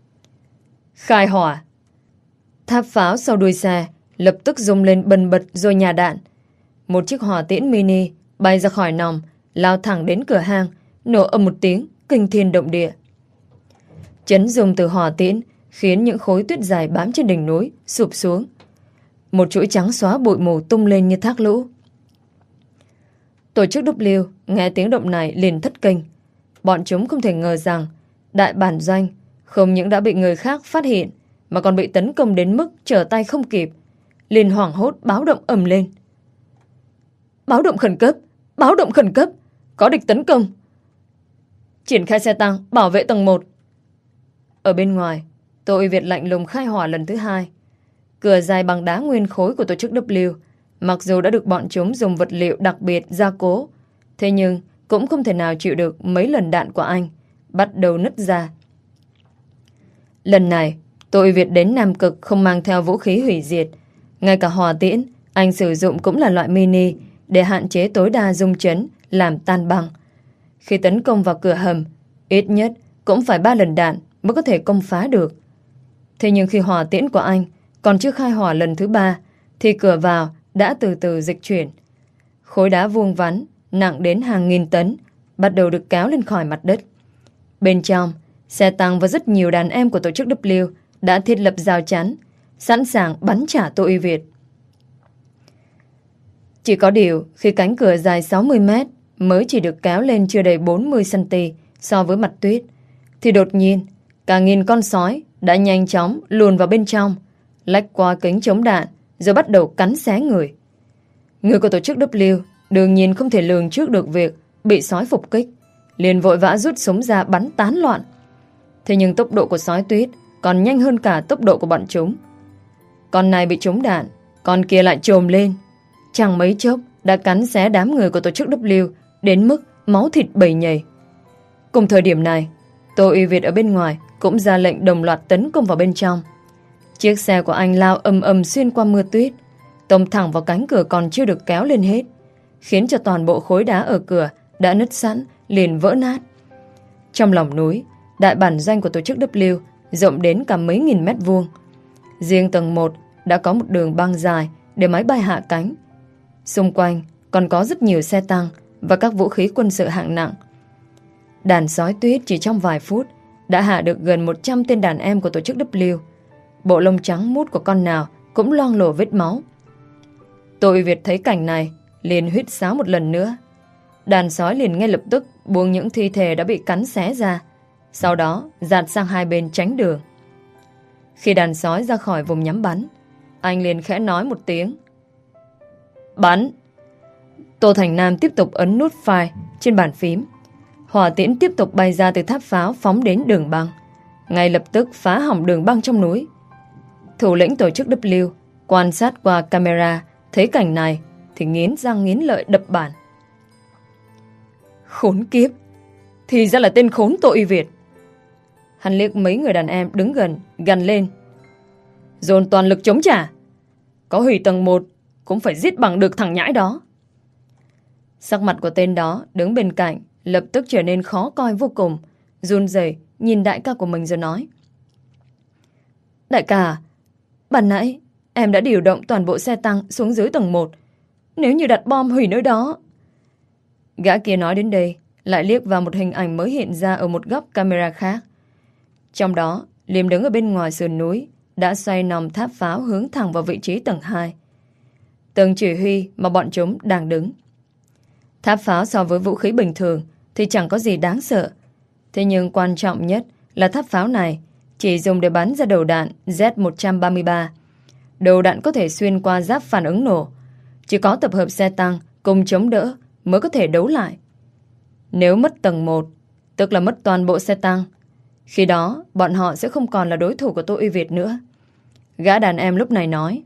khai hỏa. Tháp pháo sau đuôi xe lập tức rung lên bần bật rồi nhả đạn. Một chiếc hỏa tiễn mini bay ra khỏi nòng, lao thẳng đến cửa hang, nổ ầm một tiếng kinh thiên động địa. Chấn rung từ hỏa tiễn khiến những khối tuyết dài bám trên đỉnh núi sụp xuống. Một chuỗi trắng xóa bụi mù tung lên như thác lũ. Tổ chức W nghe tiếng động này liền thất kinh. Bọn chúng không thể ngờ rằng đại bản doanh không những đã bị người khác phát hiện mà còn bị tấn công đến mức trở tay không kịp. Liền hoảng hốt báo động ầm lên. Báo động khẩn cấp! Báo động khẩn cấp! Có địch tấn công! Triển khai xe tăng bảo vệ tầng một. Ở bên ngoài, Tô Y Việt lạnh lùng khai hỏa lần thứ hai. Cửa dài bằng đá nguyên khối của tổ chức W, mặc dù đã được bọn chúng dùng vật liệu đặc biệt gia cố, thế nhưng cũng không thể nào chịu được mấy lần đạn của anh, bắt đầu nứt ra. Lần này, Tô Y Việt đến Nam Cực không mang theo vũ khí hủy diệt. Ngay cả hỏa tiễn, anh sử dụng cũng là loại mini để hạn chế tối đa rung chấn, làm tan băng. Khi tấn công vào cửa hầm, ít nhất cũng phải ba lần đạn mới có thể công phá được. Thế nhưng khi hỏa tiễn của anh còn chưa khai hỏa lần thứ ba, thì cửa vào đã từ từ dịch chuyển. Khối đá vuông vắn, nặng đến hàng nghìn tấn, bắt đầu được kéo lên khỏi mặt đất. Bên trong, xe tăng và rất nhiều đàn em của tổ chức W đã thiết lập rào chắn, sẵn sàng bắn trả Tô Y Việt. Chỉ có điều, khi cánh cửa dài sáu mươi mét mới chỉ được kéo lên chưa đầy bốn mươi xăng-ti-mét so với mặt tuyết, thì đột nhiên, cả nghìn con sói đã nhanh chóng luồn vào bên trong, lách qua kính chống đạn, rồi bắt đầu cắn xé người. Người của tổ chức W đương nhiên không thể lường trước được việc bị sói phục kích, liền vội vã rút súng ra bắn tán loạn. Thế nhưng tốc độ của sói tuyết còn nhanh hơn cả tốc độ của bọn chúng. Con này bị trúng đạn, con kia lại trồm lên, chẳng mấy chốc đã cắn xé đám người của tổ chức W đến mức máu thịt bầy nhầy. Cùng thời điểm này, Tô Y Việt ở bên ngoài cũng ra lệnh đồng loạt tấn công vào bên trong. Chiếc xe của anh lao ầm ầm xuyên qua mưa tuyết, tông thẳng vào cánh cửa còn chưa được kéo lên hết, khiến cho toàn bộ khối đá ở cửa đã nứt sẵn liền vỡ nát. Trong lòng núi, đại bản doanh của tổ chức W rộng đến cả mấy nghìn mét vuông. Riêng tầng một đã có một đường băng dài để máy bay hạ cánh. Xung quanh còn có rất nhiều xe tăng và các vũ khí quân sự hạng nặng. Đàn sói tuyết chỉ trong vài phút đã hạ được gần một trăm tên đàn em của tổ chức W. Bộ lông trắng mút của con nào cũng loang lổ vết máu. Tô Uy Việt thấy cảnh này liền huýt sáo một lần nữa. Đàn sói liền ngay lập tức buông những thi thể đã bị cắn xé ra, sau đó dạt sang hai bên tránh đường. Khi đàn sói ra khỏi vùng nhắm bắn, anh liền khẽ nói một tiếng: "Bắn!" Tô Thành Nam tiếp tục ấn nút fire trên bàn phím. Hỏa tiễn tiếp tục bay ra từ tháp pháo phóng đến đường băng, ngay lập tức phá hỏng đường băng trong núi. Thủ lĩnh tổ chức W quan sát qua camera, thấy cảnh này thì nghiến răng nghiến lợi đập bàn. Khốn kiếp, thì ra là tên khốn Tô Uy Việt. Hắn liếc mấy người đàn em đứng gần, gằn lên: dồn toàn lực chống trả, có hủy tầng một cũng phải giết bằng được thằng nhãi đó. Sắc mặt của tên đó đứng bên cạnh lập tức trở nên khó coi vô cùng, run rẩy nhìn đại ca của mình rồi nói: Đại ca, ban nãy em đã điều động toàn bộ xe tăng xuống dưới tầng một. Nếu như đặt bom hủy nơi đó... Gã kia nói đến đây lại liếc vào một hình ảnh mới hiện ra ở một góc camera khác. Trong đó, Liêm đứng ở bên ngoài sườn núi đã xoay nòng tháp pháo hướng thẳng vào vị trí tầng hai, tầng chỉ huy mà bọn chúng đang đứng. Tháp pháo so với vũ khí bình thường thì chẳng có gì đáng sợ. Thế nhưng quan trọng nhất là tháp pháo này chỉ dùng để bắn ra đầu đạn Z một ba ba. Đầu đạn có thể xuyên qua giáp phản ứng nổ. Chỉ có tập hợp xe tăng cùng chống đỡ mới có thể đấu lại. Nếu mất tầng một, tức là mất toàn bộ xe tăng, khi đó bọn họ sẽ không còn là đối thủ của Tô Uy Việt nữa. Gã đàn em lúc này nói: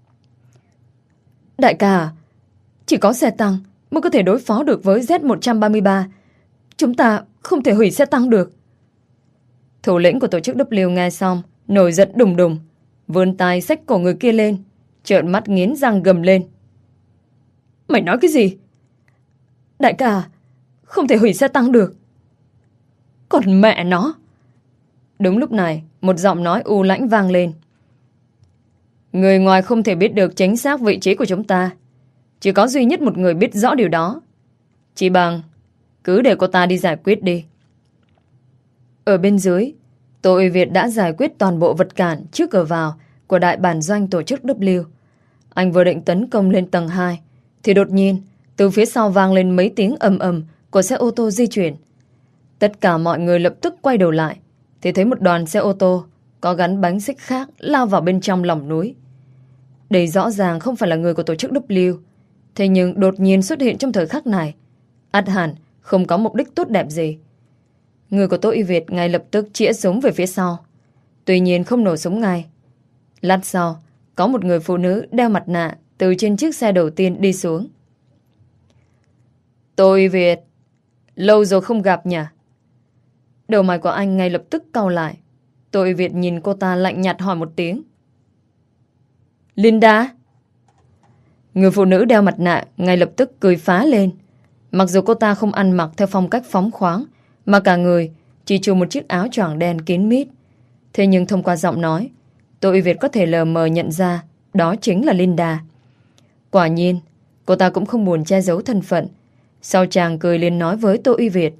Đại ca, chỉ có xe tăng mới có thể đối phó được với Z một ba ba. Chúng ta không thể hủy xe tăng được. Thủ lĩnh của tổ chức W nghe xong nổi giận đùng đùng, vươn tay xách cổ người kia lên, trợn mắt nghiến răng gầm lên: Mày nói cái gì? Đại ca, không thể hủy xe tăng được. Còn mẹ nó! Đúng lúc này, một giọng nói u lãnh vang lên: Người ngoài không thể biết được chính xác vị trí của chúng ta. Chỉ có duy nhất một người biết rõ điều đó. Chỉ bằng cứ để cô ta đi giải quyết đi. Ở bên dưới, Tô Uy Việt đã giải quyết toàn bộ vật cản trước cửa vào của đại bản doanh tổ chức W. Anh vừa định tấn công lên tầng hai thì đột nhiên từ phía sau vang lên mấy tiếng ầm ầm của xe ô tô di chuyển. Tất cả mọi người lập tức quay đầu lại thì thấy một đoàn xe ô tô có gắn bánh xích khác lao vào bên trong lòng núi. Đây rõ ràng không phải là người của tổ chức W, thế nhưng đột nhiên xuất hiện trong thời khắc này, ắt hẳn không có mục đích tốt đẹp gì. Người của Tô Uy Việt ngay lập tức chĩa súng về phía sau. Tuy nhiên không nổ súng ngay. Lát sau, có một người phụ nữ đeo mặt nạ từ trên chiếc xe đầu tiên đi xuống. Tô Uy Việt, lâu rồi không gặp nhỉ? Đầu mày của anh ngay lập tức cau lại. Tô Uy Việt nhìn cô ta lạnh nhạt hỏi một tiếng: Linda? Người phụ nữ đeo mặt nạ ngay lập tức cười phá lên. Mặc dù cô ta không ăn mặc theo phong cách phóng khoáng, mà cả người chỉ trùm một chiếc áo choàng đen kín mít, thế nhưng thông qua giọng nói, Tô Uy Việt có thể lờ mờ nhận ra đó chính là Linda. Quả nhiên, cô ta cũng không buồn che giấu thân phận. Sau chàng cười liền nói với Tô Uy Việt: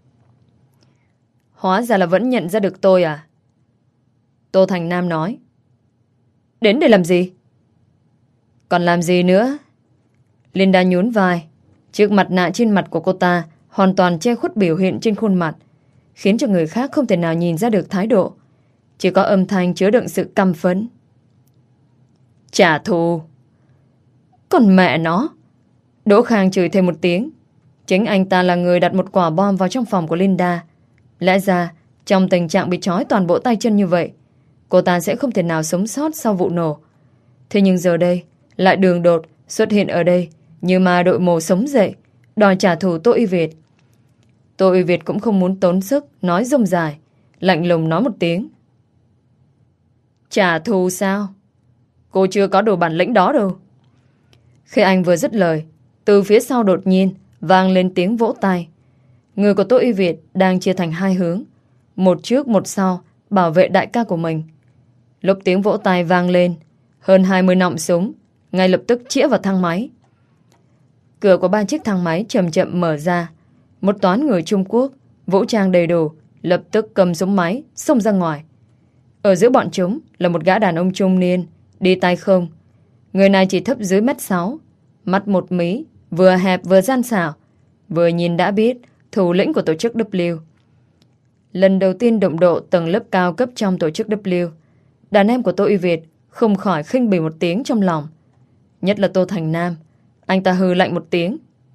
Hóa ra là vẫn nhận ra được tôi à? Tô Thành Nam nói: Đến để làm gì? Còn làm gì nữa? Linda nhún vai. Chiếc mặt nạ trên mặt của cô ta hoàn toàn che khuất biểu hiện trên khuôn mặt, khiến cho người khác không thể nào nhìn ra được thái độ. Chỉ có âm thanh chứa đựng sự căm phẫn. Trả thù. Còn mẹ nó! Đỗ Khang chửi thêm một tiếng. Chính anh ta là người đặt một quả bom vào trong phòng của Linda. Lẽ ra trong tình trạng bị trói toàn bộ tay chân như vậy, cô ta sẽ không thể nào sống sót sau vụ nổ. Thế nhưng giờ đây lại đường đột xuất hiện ở đây như mà đội mồ sống dậy, đòi trả thù Tô Uy Việt. Tô Uy Việt cũng không muốn tốn sức nói rông dài, lạnh lùng nói một tiếng: Trả thù sao? Cô chưa có đủ bản lĩnh đó đâu. Khi anh vừa dứt lời, từ phía sau đột nhiên vang lên tiếng vỗ tay. Người của Tô Uy Việt đang chia thành hai hướng, một trước một sau bảo vệ đại ca của mình. Lúc tiếng vỗ tay vang lên, hơn hai mươi nòng súng ngay lập tức chĩa vào thang máy. Cửa của ba chiếc thang máy chậm chậm mở ra. Một toán người Trung Quốc vũ trang đầy đủ lập tức cầm súng máy xông ra ngoài. Ở giữa bọn chúng là một gã đàn ông trung niên đi tay không. Người này chỉ thấp dưới mét sáu, mắt một mí, vừa hẹp vừa gian xảo, vừa nhìn đã biết thủ lĩnh của tổ chức W. Lần đầu tiên đụng độ tầng lớp cao cấp trong tổ chức W, đàn em của Tô Uy Việt không khỏi khinh bỉ một tiếng trong lòng. Nhất là Tô Thành Nam, anh ta hừ lạnh một tiếng.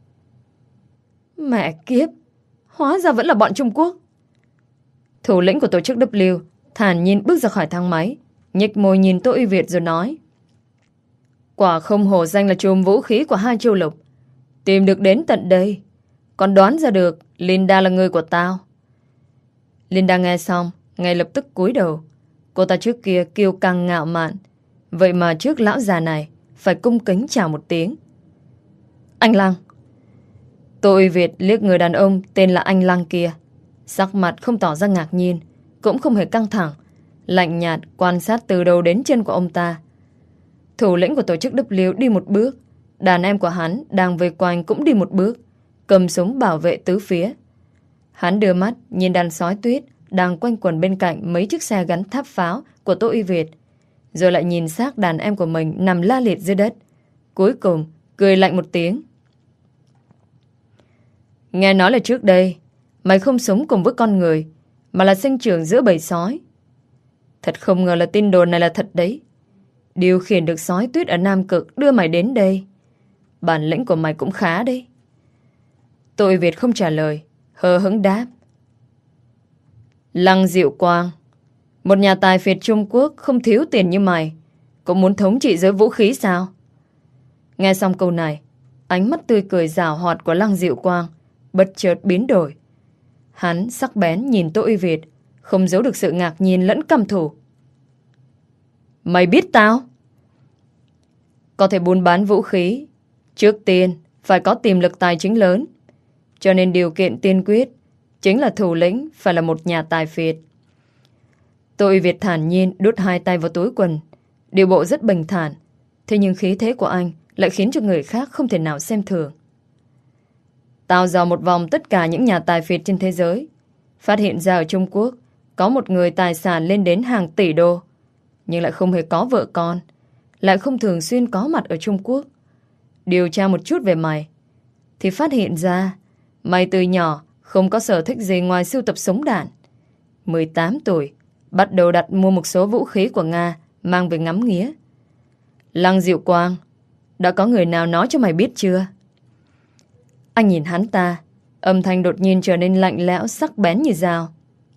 Mẹ kiếp, hóa ra vẫn là bọn Trung Quốc. Thủ lĩnh của tổ chức W thản nhiên bước ra khỏi thang máy, nhếch môi nhìn Tô Uy Việt rồi nói: Quả không hổ danh là chùm vũ khí của hai châu lục. Tìm được đến tận đây, còn đoán ra được Linda là người của tao. Linda nghe xong ngay lập tức cúi đầu. Cô ta trước kia kiêu căng ngạo mạn, vậy mà trước lão già này phải cung kính chào một tiếng. Anh Lăng. Tô Uy Việt liếc người đàn ông tên là anh Lăng kia, sắc mặt không tỏ ra ngạc nhiên, cũng không hề căng thẳng, lạnh nhạt quan sát từ đầu đến chân của ông ta. Thủ lĩnh của tổ chức W đi một bước, đàn em của hắn đang vây quanh cũng đi một bước, cầm súng bảo vệ tứ phía. Hắn đưa mắt nhìn đàn sói tuyết đang quanh quẩn bên cạnh mấy chiếc xe gắn tháp pháo của Tô Uy Việt, rồi lại nhìn xác đàn em của mình nằm la liệt dưới đất. Cuối cùng cười lạnh một tiếng. Nghe nói là trước đây mày không sống cùng với con người, mà là sinh trưởng giữa bầy sói. Thật không ngờ là tin đồn này là thật đấy. Điều khiển được sói tuyết ở Nam Cực đưa mày đến đây. Bản lĩnh của mày cũng khá đấy. Tô Uy Việt không trả lời, hờ hững đáp. Lăng Diệu Quang, một nhà tài phiệt Trung Quốc không thiếu tiền như mày, cũng muốn thống trị giới vũ khí sao? Nghe xong câu này, ánh mắt tươi cười giảo hoạt của Lăng Diệu Quang bất chợt biến đổi. Hắn sắc bén nhìn Tô Uy Việt, không giấu được sự ngạc nhiên lẫn căm thù. Mày biết tao? Có thể buôn bán vũ khí, trước tiên phải có tiềm lực tài chính lớn, cho nên điều kiện tiên quyết chính là thủ lĩnh phải là một nhà tài phiệt. Tô Uy Việt thản nhiên đút hai tay vào túi quần, điều bộ rất bình thản, thế nhưng khí thế của anh lại khiến cho người khác không thể nào xem thường. Tao dò một vòng tất cả những nhà tài phiệt trên thế giới, phát hiện ra ở Trung Quốc có một người tài sản lên đến hàng tỷ đô, nhưng lại không hề có vợ con, lại không thường xuyên có mặt ở Trung Quốc. Điều tra một chút về mày thì phát hiện ra mày từ nhỏ không có sở thích gì ngoài sưu tập súng đạn. mười tám tuổi bắt đầu đặt mua một số vũ khí của Nga mang về ngắm nghía. Lăng Diệu Quang, đã có người nào nói cho mày biết chưa? Anh nhìn hắn ta, âm thanh đột nhiên trở nên lạnh lẽo sắc bén như dao.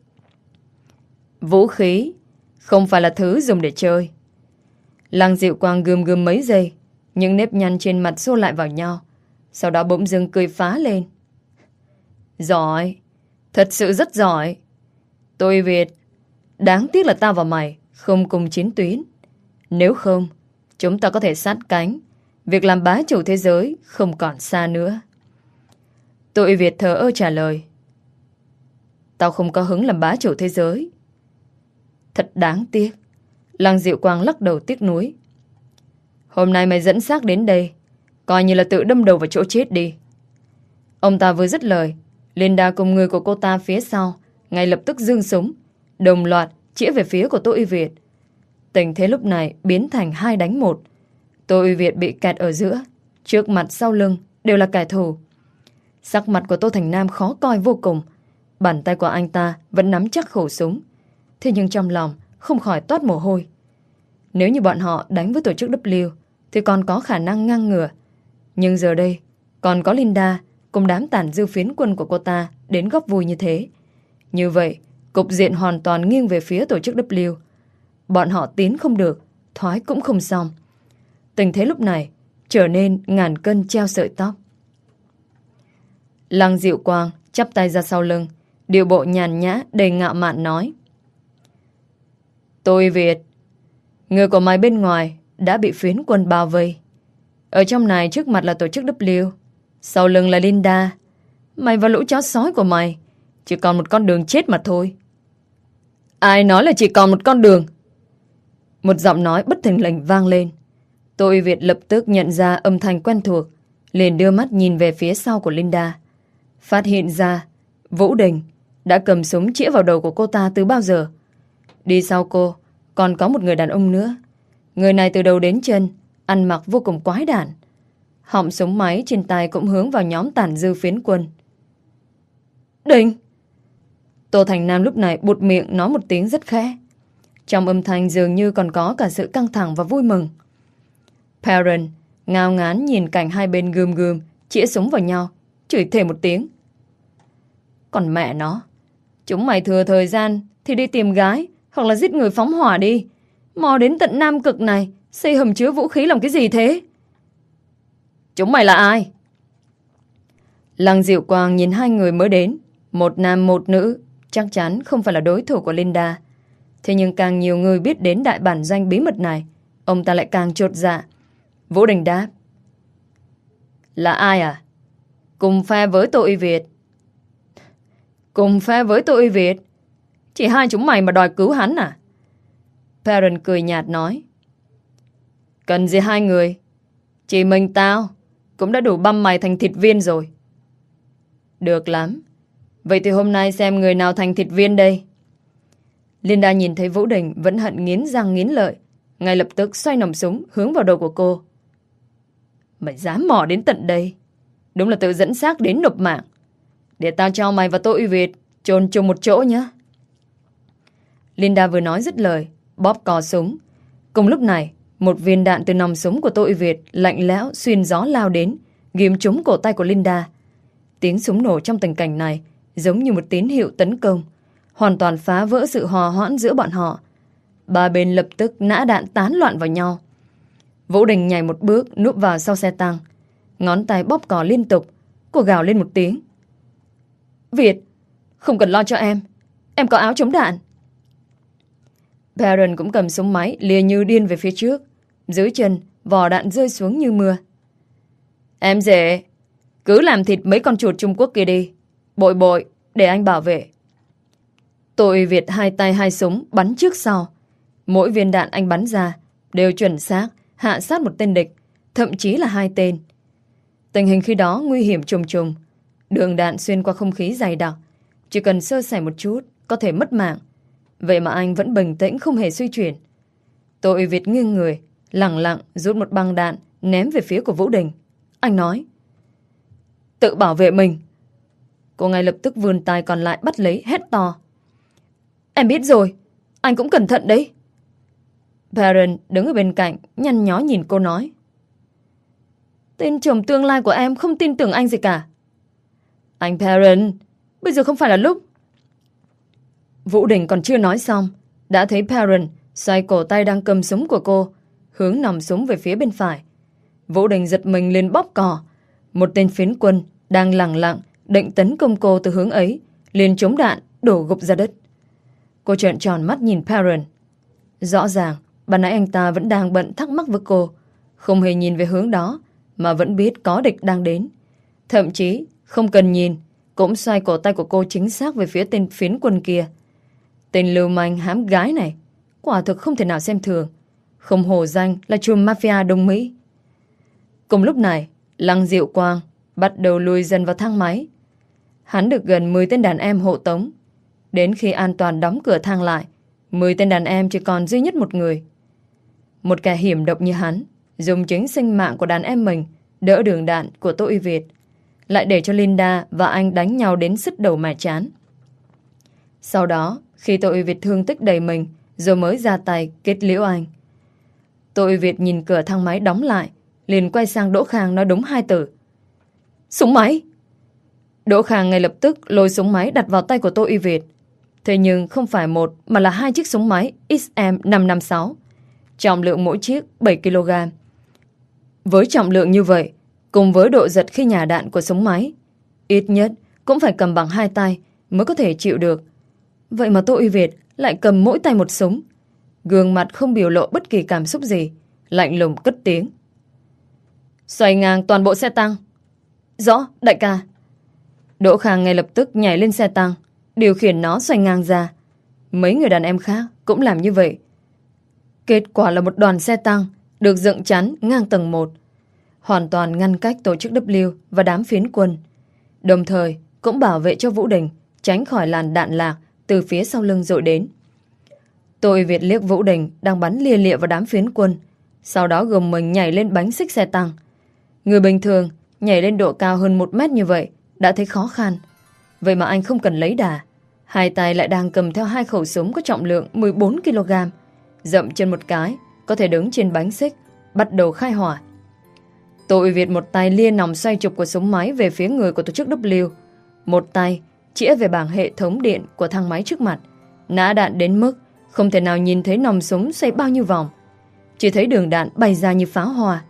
Vũ khí không phải là thứ dùng để chơi. Lăng Diệu Quang gườm gườm mấy giây, những nếp nhăn trên mặt xô lại vào nhau, sau đó bỗng dưng cười phá lên. Giỏi, thật sự rất giỏi. Tô Uy Việt, đáng tiếc là tao và mày không cùng chiến tuyến. Nếu không, chúng ta có thể sát cánh, việc làm bá chủ thế giới không còn xa nữa. Tô Uy Việt thờ ơ trả lời. Tao không có hứng làm bá chủ thế giới. Thật đáng tiếc. Lăng Diệu Quang lắc đầu tiếc nuối. Hôm nay mày dẫn xác đến đây, coi như là tự đâm đầu vào chỗ chết đi. Ông ta vừa dứt lời, Linda cùng người của cô ta phía sau ngay lập tức giương súng, đồng loạt chĩa về phía của Tô Uy Việt. Tình thế lúc này biến thành hai đánh một. Tô Uy Việt bị kẹt ở giữa, trước mặt sau lưng đều là kẻ thù. Sắc mặt của Tô Thành Nam khó coi vô cùng. Bàn tay của anh ta vẫn nắm chắc khẩu súng, thế nhưng trong lòng không khỏi toát mồ hôi. Nếu như bọn họ đánh với tổ chức W thì còn có khả năng ngang ngửa, nhưng giờ đây còn có Linda cùng đám tàn dư phiến quân của cô ta đến góp vui như thế. Như vậy cục diện hoàn toàn nghiêng về phía tổ chức W. Bọn họ tiến không được, thoái cũng không xong. Tình thế lúc này trở nên ngàn cân treo sợi tóc. Lăng Diệu Quang chắp tay ra sau lưng, điệu bộ nhàn nhã đầy ngạo mạn nói. Tô Uy Việt, người của mày bên ngoài đã bị phiến quân bao vây. Ở trong này trước mặt là tổ chức W, sau lưng là Linda. Mày và lũ chó sói của mày chỉ còn một con đường chết mà thôi. Ai nói là chỉ còn một con đường? Một giọng nói bất thình lình vang lên. Tô Uy Việt lập tức nhận ra âm thanh quen thuộc, liền đưa mắt nhìn về phía sau của Linda. Phát hiện ra Vũ Đình đã cầm súng chĩa vào đầu của cô ta từ bao giờ. Đi sau cô còn có một người đàn ông nữa. Người này từ đầu đến chân ăn mặc vô cùng quái đản. Họng súng máy trên tay cũng hướng vào nhóm tàn dư phiến quân. Đình! Tô Thành Nam lúc này buột miệng nói một tiếng rất khẽ. Trong âm thanh dường như còn có cả sự căng thẳng và vui mừng. Perrin ngao ngán nhìn cảnh hai bên gườm gườm chĩa súng vào nhau, chửi thề một tiếng. Còn mẹ nó, chúng mày thừa thời gian thì đi tìm gái hoặc là giết người phóng hỏa đi. Mò đến tận Nam Cực này xây hầm chứa vũ khí làm cái gì thế? Chúng mày là ai? Lăng Diệu Quang nhìn hai người mới đến, một nam một nữ, chắc chắn không phải là đối thủ của Linda. Thế nhưng càng nhiều người biết đến đại bản doanh bí mật này, ông ta lại càng chột dạ. Vũ Đình đáp. Là ai à? Cùng phe với Tô Uy Việt. Cùng phe với Tô Uy Việt? Chỉ hai chúng mày mà đòi cứu hắn à? Perrin cười nhạt nói. Cần gì hai người? Chỉ mình tao cũng đã đủ băm mày thành thịt viên rồi. Được lắm. Vậy thì hôm nay xem người nào thành thịt viên đây. Linda nhìn thấy Vũ Đình vẫn hận nghiến răng nghiến lợi, ngay lập tức xoay nòng súng hướng vào đầu của cô. Mày dám mò đến tận đây, đúng là tự dẫn xác đến nộp mạng. Để tao cho mày và Tô Uy Việt chôn chung một chỗ nhé. Linda vừa nói dứt lời, bóp cò súng. Cùng lúc này, một viên đạn từ nòng súng của Tô Uy Việt lạnh lẽo xuyên gió lao đến, ghim trúng cổ tay của Linda. Tiếng súng nổ trong tình cảnh này giống như một tín hiệu tấn công, hoàn toàn phá vỡ sự hòa hoãn giữa bọn họ. Ba bên lập tức nã đạn tán loạn vào nhau. Vũ Đình nhảy một bước núp vào sau xe tăng, ngón tay bóp cò liên tục. Cô gào lên một tiếng. Việt, không cần lo cho em, em có áo chống đạn. Perrin cũng cầm súng máy lìa như điên về phía trước. Dưới chân vỏ đạn rơi xuống như mưa. Em dễ, cứ làm thịt mấy con chuột Trung Quốc kia đi. Bội bội, để anh bảo vệ. Tô Uy Việt hai tay hai súng bắn trước sau. Mỗi viên đạn anh bắn ra đều chuẩn xác hạ sát một tên địch, thậm chí là hai tên. Tình hình khi đó nguy hiểm trùng trùng. Đường đạn xuyên qua không khí dày đặc, chỉ cần sơ sẩy một chút có thể mất mạng. Vậy mà anh vẫn bình tĩnh không hề suy chuyển. Tô Uy Việt nghiêng người, lẳng lặng rút một băng đạn ném về phía của Vũ Đình. Anh nói. Tự bảo vệ mình. Cô ngay lập tức vươn tay còn lại bắt lấy, hét to. Em biết rồi, anh cũng cẩn thận đấy. Perrin đứng ở bên cạnh nhăn nhó nhìn cô nói. Tên chồng tương lai của em không tin tưởng anh gì cả. Anh Perrin, bây giờ không phải là lúc. Vũ Đình còn chưa nói xong, đã thấy Perrin xoay cổ tay đang cầm súng của cô, hướng nòng súng về phía bên phải. Vũ Đình giật mình lên bóp cò. Một tên phiến quân đang lẳng lặng định tấn công cô từ hướng ấy, liền trúng đạn đổ gục ra đất. Cô trợn tròn mắt nhìn Perrin. Rõ ràng ban nãy anh ta vẫn đang bận thắc mắc với cô, không hề nhìn về hướng đó, mà vẫn biết có địch đang đến. Thậm chí không cần nhìn cũng xoay cổ tay của cô chính xác về phía tên phiến quân kia. Tên lưu manh hãm gái này quả thực không thể nào xem thường, không hổ danh là chùm mafia Đông Mỹ. Cùng lúc này, Lăng Diệu Quang bắt đầu lùi dần vào thang máy. Hắn được gần mười tên đàn em hộ tống. Đến khi an toàn đóng cửa thang lại, mười tên đàn em chỉ còn duy nhất một người. Một kẻ hiểm độc như hắn dùng chính sinh mạng của đàn em mình đỡ đường đạn của Tô Uy Việt, lại để cho Linda và anh đánh nhau đến sứt đầu mẻ chán. Sau đó, khi Tô Uy Việt thương tích đầy mình, rồi mới ra tay kết liễu anh. Tô Uy Việt nhìn cửa thang máy đóng lại, liền quay sang Đỗ Khang nói đúng hai từ. Súng máy! Đỗ Khang ngay lập tức lôi súng máy đặt vào tay của Tô Uy Việt. Thế nhưng không phải một mà là hai chiếc súng máy X M năm năm sáu, trọng lượng mỗi chiếc bảy ki lô gam. Với trọng lượng như vậy, cùng với độ giật khi nhả đạn của súng máy, ít nhất cũng phải cầm bằng hai tay mới có thể chịu được. Vậy mà Tô Uy Việt lại cầm mỗi tay một súng, gương mặt không biểu lộ bất kỳ cảm xúc gì, lạnh lùng cất tiếng. Xoay ngang toàn bộ xe tăng. Rõ, đại ca. Đỗ Khang ngay lập tức nhảy lên xe tăng, điều khiển nó xoay ngang ra. mấy người đàn em khác cũng làm như vậy. Kết quả là một đoàn xe tăng được dựng chắn ngang tầng một, hoàn toàn ngăn cách tổ chức W và đám phiến quân, đồng thời cũng bảo vệ cho Vũ Đình tránh khỏi làn đạn lạc từ phía sau lưng dội đến. Tô Uy Việt liếc Vũ Đình đang bắn lia lịa vào đám phiến quân, sau đó gồng mình nhảy lên bánh xích xe tăng. Người bình thường nhảy lên độ cao hơn một mét như vậy đã thấy khó khăn, vậy mà anh không cần lấy đà, hai tay lại đang cầm theo hai khẩu súng có trọng lượng mười bốn ki lô gam, dậm chân một cái có thể đứng trên bánh xích, bắt đầu khai hỏa. Tô Uy Việt một tay lia nòng xoay trục của súng máy về phía người của tổ chức W, một tay chĩa về bảng hệ thống điện của thang máy trước mặt, nã đạn đến mức không thể nào nhìn thấy nòng súng xoay bao nhiêu vòng, chỉ thấy đường đạn bay ra như pháo hoa.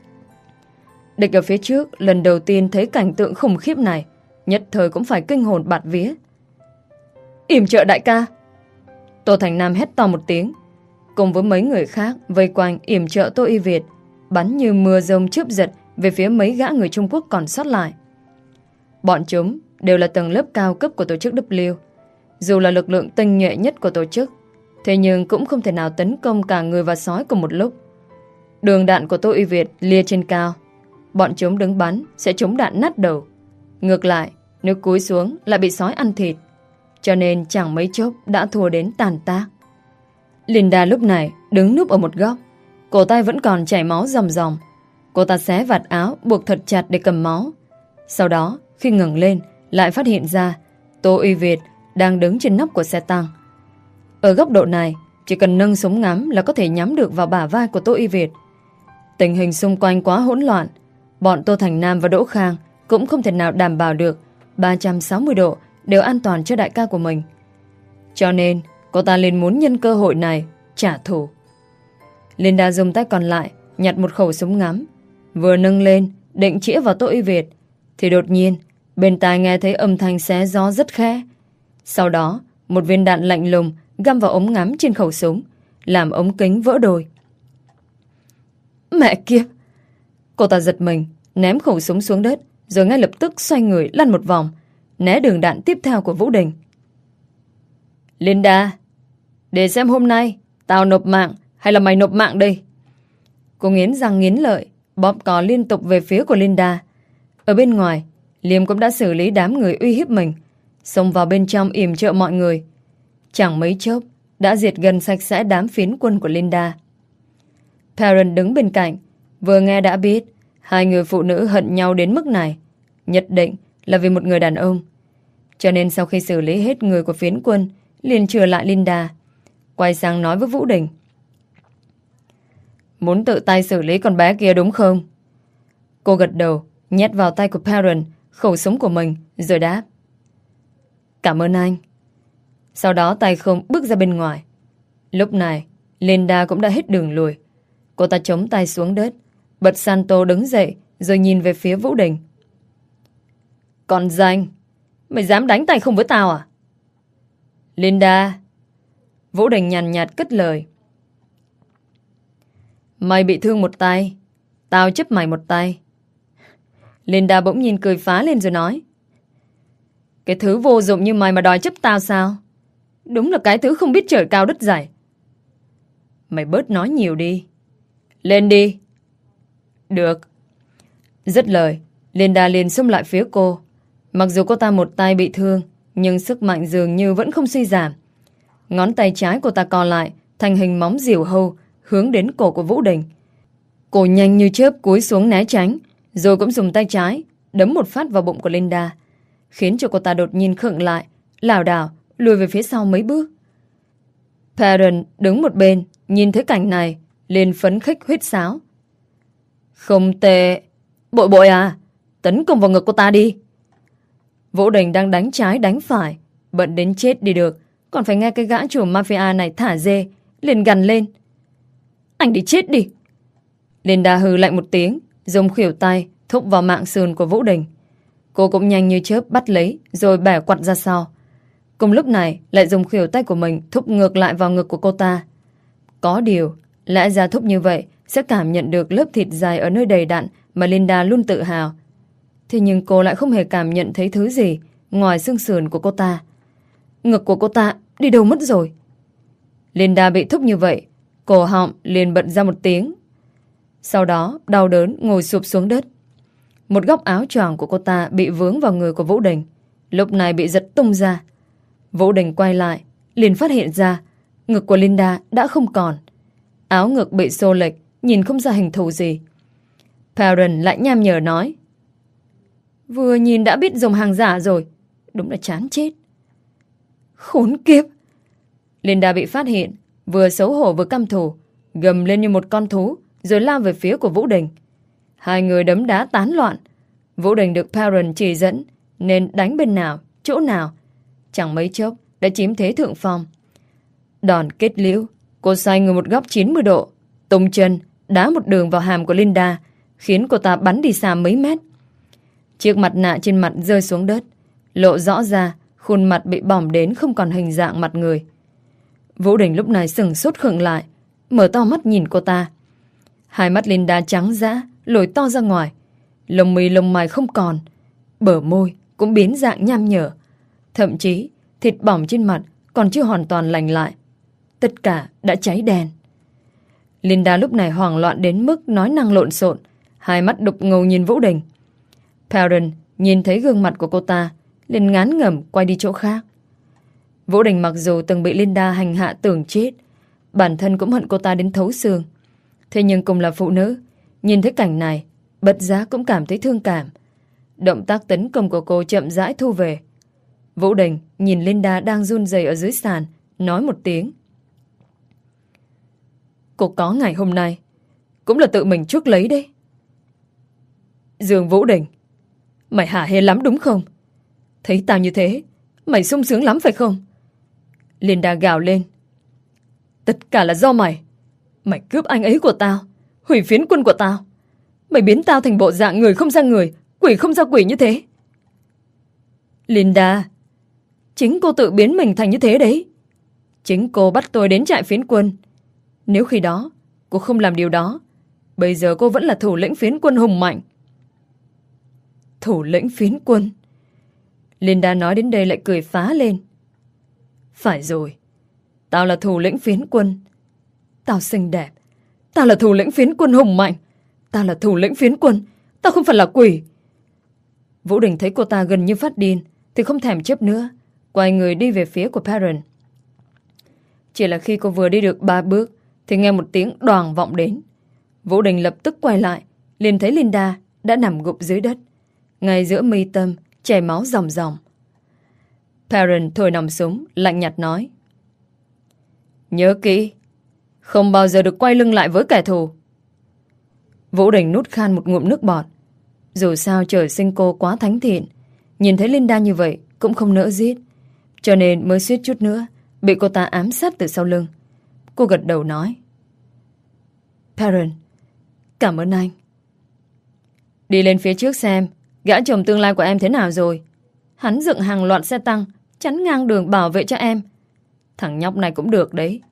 Địch ở phía trước lần đầu tiên thấy cảnh tượng khủng khiếp này, nhất thời cũng phải kinh hồn bạt vía. Yểm trợ đại ca! Tô Thành Nam hét to một tiếng, cùng với mấy người khác vây quanh yểm trợ Tô Uy Việt, bắn như mưa rông chớp giật về phía mấy gã người Trung Quốc còn sót lại. Bọn chúng đều là tầng lớp cao cấp của tổ chức W, dù là lực lượng tinh nhuệ nhất của tổ chức, thế nhưng cũng không thể nào tấn công cả người và sói cùng một lúc. Đường đạn của Tô Uy Việt lia trên cao, bọn chúng đứng bắn sẽ trúng đạn nát đầu. Ngược lại, nếu cúi xuống lại bị sói ăn thịt, cho nên chẳng mấy chốc đã thua đến tàn tác. Linda lúc này đứng núp ở một góc, cổ tay vẫn còn chảy máu ròng ròng. Cô ta xé vạt áo buộc thật chặt để cầm máu. Sau đó khi ngẩng lên lại phát hiện ra Tô Uy Việt đang đứng trên nóc của xe tăng. Ở góc độ này, chỉ cần nâng súng ngắm là có thể nhắm được vào bả vai của Tô Uy Việt. Tình hình xung quanh quá hỗn loạn, bọn Tô Thành Nam và Đỗ Khang cũng không thể nào đảm bảo được ba trăm sáu mươi độ đều an toàn cho đại ca của mình. Cho nên cô ta liền muốn nhân cơ hội này trả thù. Linda dùng tay còn lại nhặt một khẩu súng ngắm, vừa nâng lên định chĩa vào Tô Uy Việt, thì đột nhiên bên tai nghe thấy âm thanh xé gió rất khẽ. Sau đó một viên đạn lạnh lùng găm vào ống ngắm trên khẩu súng, làm ống kính vỡ đôi. Mẹ kiếp! Cô ta giật mình, ném khẩu súng xuống đất, rồi ngay lập tức xoay người lăn một vòng, né đường đạn tiếp theo của Vũ Đình. Linda, để xem hôm nay tao nộp mạng hay là mày nộp mạng đây? Cô nghiến răng nghiến lợi, bóp cò liên tục về phía của Linda. Ở bên ngoài, Liêm cũng đã xử lý đám người uy hiếp mình, xông vào bên trong yểm trợ mọi người. Chẳng mấy chốc đã diệt gần sạch sẽ đám phiến quân của Linda. Perrin đứng bên cạnh, vừa nghe đã biết hai người phụ nữ hận nhau đến mức này, nhất định là vì một người đàn ông. Cho nên sau khi xử lý hết người của phiến quân, liền chừa lại Linda, quay sang nói với Vũ Đình. Muốn tự tay xử lý con bé kia đúng không? Cô gật đầu, nhét vào tay của Perrin khẩu súng của mình, rồi đáp. Cảm ơn anh. Sau đó tay không bước ra bên ngoài. Lúc này, Linda cũng đã hết đường lùi. Cô ta chống tay xuống đất, bật Santo đứng dậy, rồi nhìn về phía Vũ Đình. Còn danh, mày dám đánh tay không với tao à? Linda. Vũ Đình nhàn nhạt cất lời. Mày bị thương một tay, tao chấp mày một tay. Linda bỗng nhìn cười phá lên rồi nói. Cái thứ vô dụng như mày mà đòi chấp tao sao? Đúng là cái thứ không biết trời cao đất dày. Mày bớt nói nhiều đi. Lên đi. Được. Dứt lời, Linda liền xông lại phía cô. Mặc dù cô ta một tay bị thương, nhưng sức mạnh dường như vẫn không suy giảm. Ngón tay trái cô ta co lại thành hình móng diều hâu, hướng đến cổ của Vũ Đình. Cô nhanh như chớp cúi xuống né tránh, rồi cũng dùng tay trái đấm một phát vào bụng của Linda, khiến cho cô ta đột nhiên khựng lại, lảo đảo lùi về phía sau mấy bước. Perrin đứng một bên nhìn thấy cảnh này, liền phấn khích huýt sáo. Không tệ. Bội bội à, tấn công vào ngực cô ta đi. Vũ Đình đang đánh trái đánh phải, bận đến chết đi được, còn phải nghe cái gã chủ mafia này thả dê, liền gằn lên. Anh đi chết đi. Linda hừ lạnh một tiếng, dùng khuỷu tay thúc vào mạng sườn của Vũ Đình. Cô cũng nhanh như chớp bắt lấy, rồi bẻ quặt ra sau. Cùng lúc này lại dùng khuỷu tay của mình thúc ngược lại vào ngực của cô ta. Có điều, lẽ ra thúc như vậy sẽ cảm nhận được lớp thịt dài ở nơi đầy đặn mà Linda luôn tự hào. Thế nhưng cô lại không hề cảm nhận thấy thứ gì ngoài xương sườn của cô ta. Ngực của cô ta đi đâu mất rồi? Linda bị thúc như vậy, cổ họng liền bật ra một tiếng. Sau đó đau đớn ngồi sụp xuống đất. Một góc áo choàng của cô ta bị vướng vào người của Vũ Đình, lúc này bị giật tung ra. Vũ Đình quay lại, liền phát hiện ra ngực của Linda đã không còn. Áo ngực bị xô lệch, nhìn không ra hình thù gì. Perrin lại nham nhở nói: vừa nhìn đã biết dùng hàng giả rồi, đúng là chán chết. Khốn kiếp! Linda bị phát hiện, vừa xấu hổ vừa căm thù, gầm lên như một con thú, rồi lao về phía của Vũ Đình. Hai người đấm đá tán loạn. Vũ Đình được Perrin chỉ dẫn nên đánh bên nào, chỗ nào, chẳng mấy chốc đã chiếm thế thượng phong. Đòn kết liễu, cô xoay người một góc chín mươi độ, tung chân đá một đường vào hàm của Linda, khiến cô ta bắn đi xa mấy mét. Chiếc mặt nạ trên mặt rơi xuống đất, lộ rõ ra khuôn mặt bị bỏng đến không còn hình dạng mặt người. Vũ Đình lúc này sừng sốt khựng lại, mở to mắt nhìn cô ta. Hai mắt Linda trắng dã, lồi to ra ngoài, lông mi lông mày không còn, bờ môi cũng biến dạng nham nhở, thậm chí thịt bỏng trên mặt còn chưa hoàn toàn lành lại. Tất cả đã cháy đen. Linda lúc này hoảng loạn đến mức nói năng lộn xộn, hai mắt đục ngầu nhìn Vũ Đình. Perrin nhìn thấy gương mặt của cô ta, liền ngán ngẩm quay đi chỗ khác. Vũ Đình mặc dù từng bị Linda hành hạ tưởng chết, bản thân cũng hận cô ta đến thấu xương. Thế nhưng cùng là phụ nữ, nhìn thấy cảnh này, bất giác cũng cảm thấy thương cảm. Động tác tấn công của cô chậm rãi thu về. Vũ Đình nhìn Linda đang run rẩy ở dưới sàn, nói một tiếng: cô có ngày hôm nay cũng là tự mình chuốc lấy đấy. Dương Vũ Đình, mày hả hê lắm đúng không? Thấy tao như thế, mày sung sướng lắm phải không? Linda gào lên: tất cả là do mày. Mày cướp anh ấy của tao, hủy phiến quân của tao. Mày biến tao thành bộ dạng người không ra người, quỷ không ra quỷ như thế. Linda, chính cô tự biến mình thành như thế đấy. Chính cô bắt tôi đến trại phiến quân. Nếu khi đó cô không làm điều đó, bây giờ cô vẫn là thủ lĩnh phiến quân hùng mạnh. Thủ lĩnh phiến quân? Linda nói đến đây lại cười phá lên. Phải rồi, tao là thủ lĩnh phiến quân. Tao xinh đẹp, tao là thủ lĩnh phiến quân hùng mạnh, tao là thủ lĩnh phiến quân, tao không phải là quỷ. Vũ Đình thấy cô ta gần như phát điên thì không thèm chấp nữa, quay người đi về phía của Perrin. Chỉ là khi cô vừa đi được ba bước thì nghe một tiếng đoàng vọng đến. Vũ Đình lập tức quay lại, liền thấy Linda đã nằm gục dưới đất, ngay giữa mi tâm chảy máu ròng ròng. Perrin thôi nòng súng, lạnh nhạt nói: nhớ kỹ, không bao giờ được quay lưng lại với kẻ thù. Vũ Đình nuốt khan một ngụm nước bọt. Dù sao trời sinh cô quá thánh thiện, nhìn thấy Linda như vậy cũng không nỡ giết, cho nên mới suýt chút nữa bị cô ta ám sát từ sau lưng. Cô gật đầu nói: Perrin, cảm ơn anh. Đi lên phía trước xem gã chồng tương lai của em thế nào rồi. Hắn dựng hàng loạt xe tăng chắn ngang đường bảo vệ cho em. Thằng nhóc này cũng được đấy.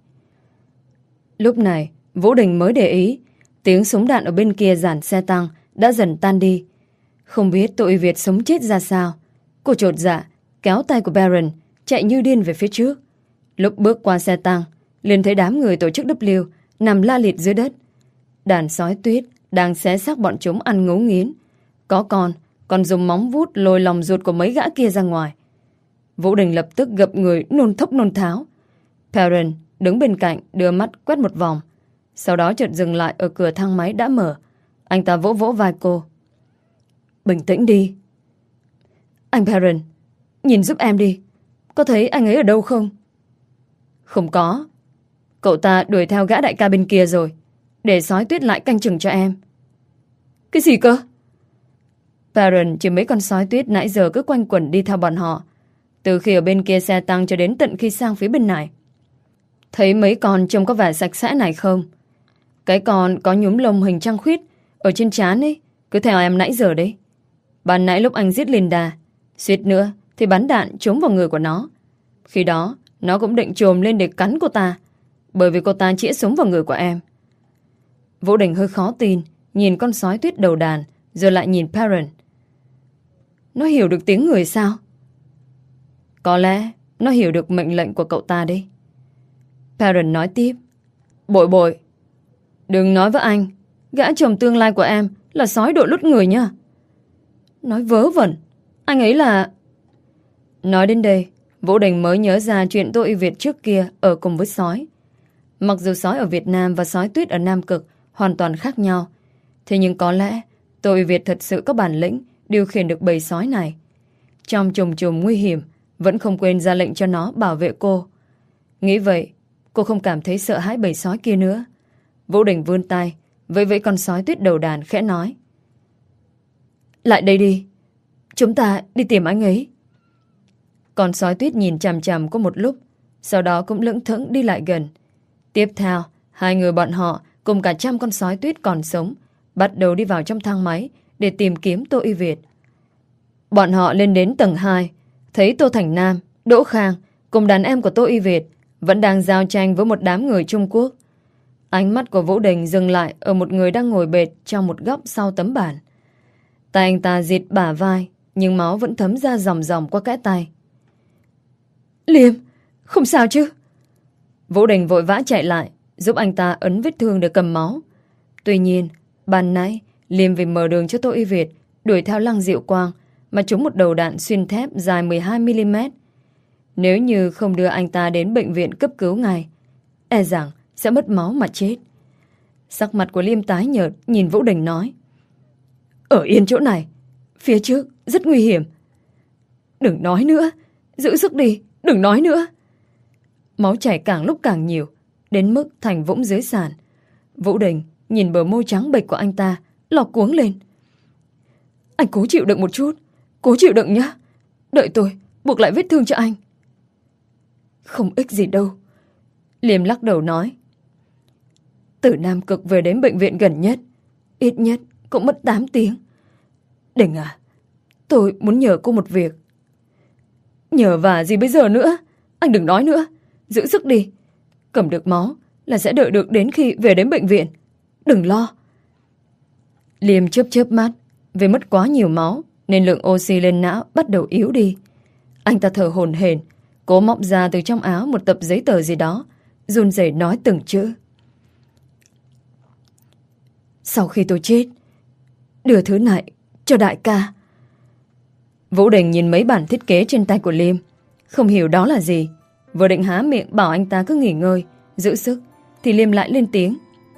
Lúc này Vũ Đình mới để ý tiếng súng đạn ở bên kia dàn xe tăng đã dần tan đi. Không biết tụi Việt sống chết ra sao. Cô chột dạ kéo tay của Perrin chạy như điên về phía trước. Lúc bước qua xe tăng, liền thấy đám người tổ chức W nằm la liệt dưới đất. Đàn sói tuyết đang xé xác bọn chúng ăn ngấu nghiến. Có con còn dùng móng vuốt lôi lòng ruột của mấy gã kia ra ngoài. Vũ Đình lập tức gập người nôn thốc nôn tháo. Perrin đứng bên cạnh đưa mắt quét một vòng, sau đó chợt dừng lại ở cửa thang máy đã mở. Anh ta vỗ vỗ vai cô: bình tĩnh đi. Anh Perrin, nhìn giúp em đi, có thấy anh ấy ở đâu không? Không có. Cậu ta đuổi theo gã đại ca bên kia rồi, để sói tuyết lại canh chừng cho em. Cái gì cơ? Perrin chỉ mấy con sói tuyết nãy giờ cứ quanh quẩn đi theo bọn họ, từ khi ở bên kia xe tăng cho đến tận khi sang phía bên này. Thấy mấy con trông có vẻ sạch sẽ này không? Cái con có nhúm lông hình trăng khuyết ở trên trán ấy, cứ theo em nãy giờ đấy. Ban nãy lúc anh giết Linda, suýt nữa thì bắn đạn trúng vào người của nó. Khi đó nó cũng định trồm lên để cắn cô ta, bởi vì cô ta chĩa súng vào người của em. Vũ Đình hơi khó tin nhìn con sói tuyết đầu đàn, rồi lại nhìn Perrin. Nó hiểu được tiếng người sao? Có lẽ nó hiểu được mệnh lệnh của cậu ta đi. Perrin nói tiếp. Bội bội, đừng nói với anh, gã chồng tương lai của em là sói đội lút người nha. Nói vớ vẩn, anh ấy là... Nói đến đây, Vũ Đình mới nhớ ra chuyện Tô Y Việt trước kia ở cùng với sói. Mặc dù sói ở Việt Nam và sói tuyết ở Nam Cực hoàn toàn khác nhau, thế nhưng có lẽ Tô Y Việt thật sự có bản lĩnh điều khiển được bầy sói này. Trong trùng trùng nguy hiểm, vẫn không quên ra lệnh cho nó bảo vệ cô. Nghĩ vậy, cô không cảm thấy sợ hãi bầy sói kia nữa. Vũ Đình vươn tay với vẫy con sói tuyết đầu đàn khẽ nói. Lại đây đi, chúng ta đi tìm anh ấy. Con sói tuyết nhìn chằm chằm có một lúc, sau đó cũng lững thững đi lại gần. Tiếp theo, hai người bọn họ cùng cả trăm con sói tuyết còn sống bắt đầu đi vào trong thang máy để tìm kiếm Tô Y Việt. Bọn họ lên đến tầng hai, thấy Tô Thành Nam, Đỗ Khang cùng đàn em của Tô Y Việt vẫn đang giao tranh với một đám người Trung Quốc. Ánh mắt của Vũ Đình dừng lại ở một người đang ngồi bệt trong một góc sau tấm bàn. Tay anh ta dịt bả vai, nhưng máu vẫn thấm ra ròng ròng qua kẽ tay. Liêm, không sao chứ? Vũ Đình vội vã chạy lại, giúp anh ta ấn vết thương để cầm máu. Tuy nhiên, ban nãy, Liêm vì mở đường cho Tô Y Việt đuổi theo Lăng Diệu Quang mà trúng một đầu đạn xuyên thép dài mười hai mi li mét. Nếu như không đưa anh ta đến bệnh viện cấp cứu ngay, e rằng sẽ mất máu mà chết. Sắc mặt của Liêm tái nhợt nhìn Vũ Đình nói. Ở yên chỗ này, phía trước rất nguy hiểm. Đừng nói nữa, giữ sức đi, đừng nói nữa. Máu chảy càng lúc càng nhiều, đến mức thành vũng dưới sàn. Vũ Đình nhìn bờ môi trắng bệch của anh ta, lo cuống lên. Anh cố chịu đựng một chút, cố chịu đựng nhé. Đợi tôi buộc lại vết thương cho anh. Không ích gì đâu. Liêm lắc đầu nói. Từ Nam Cực về đến bệnh viện gần nhất, ít nhất cũng mất tám tiếng. Đình à, tôi muốn nhờ cô một việc. Nhờ vả gì bây giờ nữa? Anh đừng nói nữa, giữ sức đi. Cầm được máu là sẽ đợi được đến khi về đến bệnh viện. Đừng lo. Liêm chớp chớp mắt. Vì mất quá nhiều máu nên lượng oxy lên não bắt đầu yếu đi. Anh ta thở hổn hển, cố móc ra từ trong áo một tập giấy tờ gì đó, run rẩy nói từng chữ. Sau khi tôi chết, đưa thứ này cho đại ca. Vũ Đình nhìn mấy bản thiết kế trên tay của Liêm, không hiểu đó là gì. Vừa định há miệng bảo anh ta cứ nghỉ ngơi, giữ sức, thì Liêm lại lên tiếng.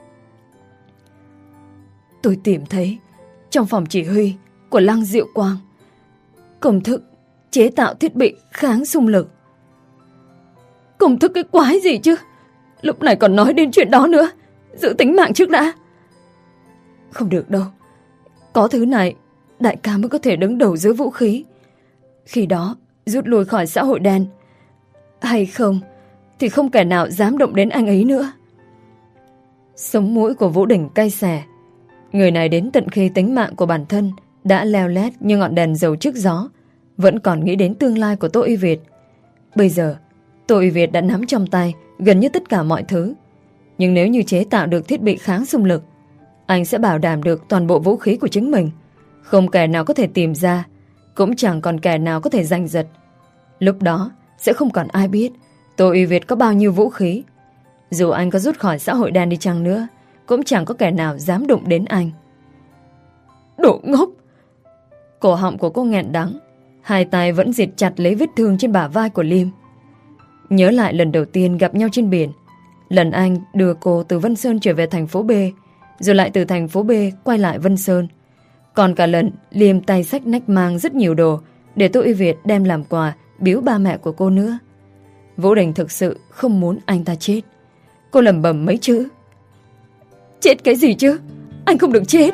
Tôi tìm thấy trong phòng chỉ huy của Lăng Diệu Quang công thức chế tạo thiết bị kháng xung lực. Công thức cái quái gì chứ? Lúc này còn nói đến chuyện đó nữa. Giữ tính mạng trước đã. Không được đâu. Có thứ này, đại ca mới có thể đứng đầu dưới vũ khí. Khi đó rút lui khỏi xã hội đen. Hay không thì không kẻ nào dám động đến anh ấy nữa. Sống mũi của Vũ Đình cay xè. Người này đến tận khi tính mạng của bản thân đã leo lét như ngọn đèn dầu trước gió, vẫn còn nghĩ đến tương lai của Tô Y Việt. Bây giờ Tô Y Việt đã nắm trong tay gần như tất cả mọi thứ. Nhưng nếu như chế tạo được thiết bị kháng xung lực, anh sẽ bảo đảm được toàn bộ vũ khí của chính mình. Không kẻ nào có thể tìm ra, cũng chẳng còn kẻ nào có thể giành giật. Lúc đó sẽ không còn ai biết Tô Y Việt có bao nhiêu vũ khí. Dù anh có rút khỏi xã hội đen đi chăng nữa, cũng chẳng có kẻ nào dám đụng đến anh. Đồ ngốc! Cổ họng của cô nghẹn đắng, hai tay vẫn dịt chặt lấy vết thương trên bả vai của Liêm. Nhớ lại lần đầu tiên gặp nhau trên biển, lần anh đưa cô từ Vân Sơn trở về thành phố B, rồi lại từ thành phố B quay lại Vân Sơn. Còn cả lần Liêm tay xách nách mang rất nhiều đồ để Tô Y Việt đem làm quà biếu ba mẹ của cô nữa. Vũ Đình thực sự không muốn anh ta chết. Cô lẩm bẩm mấy chữ. Chết cái gì chứ? Anh không được chết.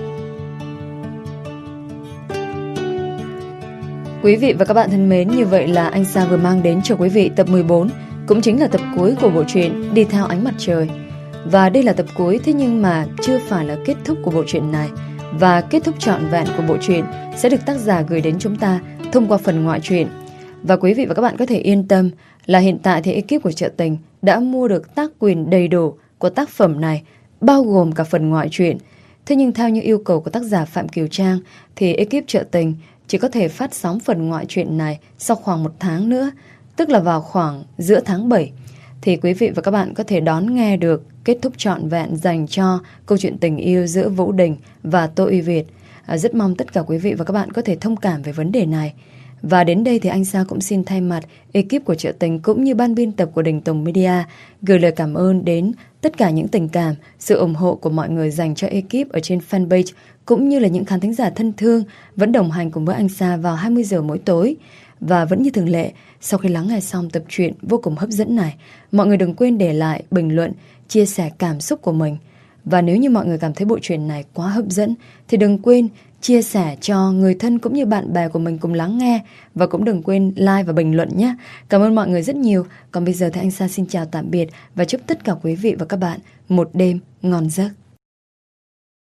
Quý vị và các bạn thân mến, như vậy là anh Sa vừa mang đến cho quý vị tập mười bốn, cũng chính là tập cuối của bộ truyện Đi Theo Ánh Mặt Trời. Và đây là tập cuối, thế nhưng mà chưa phải là kết thúc của bộ truyện này. Và kết thúc trọn vẹn của bộ truyện sẽ được tác giả gửi đến chúng ta thông qua phần ngoại truyện. Và quý vị và các bạn có thể yên tâm là hiện tại thì ekip của Chợ Tình đã mua được tác quyền đầy đủ của tác phẩm này, bao gồm cả phần ngoại truyện. Thế nhưng theo như yêu cầu của tác giả Phạm Kiều Trang thì ekip Chợ Tình chỉ có thể phát sóng phần ngoại truyện này sau khoảng một tháng nữa. tức là vào khoảng giữa tháng bảy, thì quý vị và các bạn có thể đón nghe được kết thúc trọn vẹn dành cho câu chuyện tình yêu giữa Vũ Đình và Tô Uy Việt. À, rất mong tất cả quý vị và các bạn có thể thông cảm về vấn đề này. Và đến đây thì anh Sa cũng xin thay mặt ekip của Trựa Tình cũng như ban biên tập của Đình Tùng Media gửi lời cảm ơn đến tất cả những tình cảm, sự ủng hộ của mọi người dành cho ekip ở trên fanpage, cũng như là những khán thính giả thân thương vẫn đồng hành cùng với anh Sa vào hai mươi giờ mỗi tối. Và vẫn như thường lệ, sau khi lắng nghe xong tập truyện vô cùng hấp dẫn này, mọi người đừng quên để lại bình luận, chia sẻ cảm xúc của mình. Và nếu như mọi người cảm thấy bộ truyện này quá hấp dẫn thì đừng quên chia sẻ cho người thân cũng như bạn bè của mình cùng lắng nghe. Và cũng đừng quên like và bình luận nhé. Cảm ơn mọi người rất nhiều. Còn bây giờ thì anh Sa xin chào tạm biệt và chúc tất cả quý vị và các bạn một đêm ngon giấc.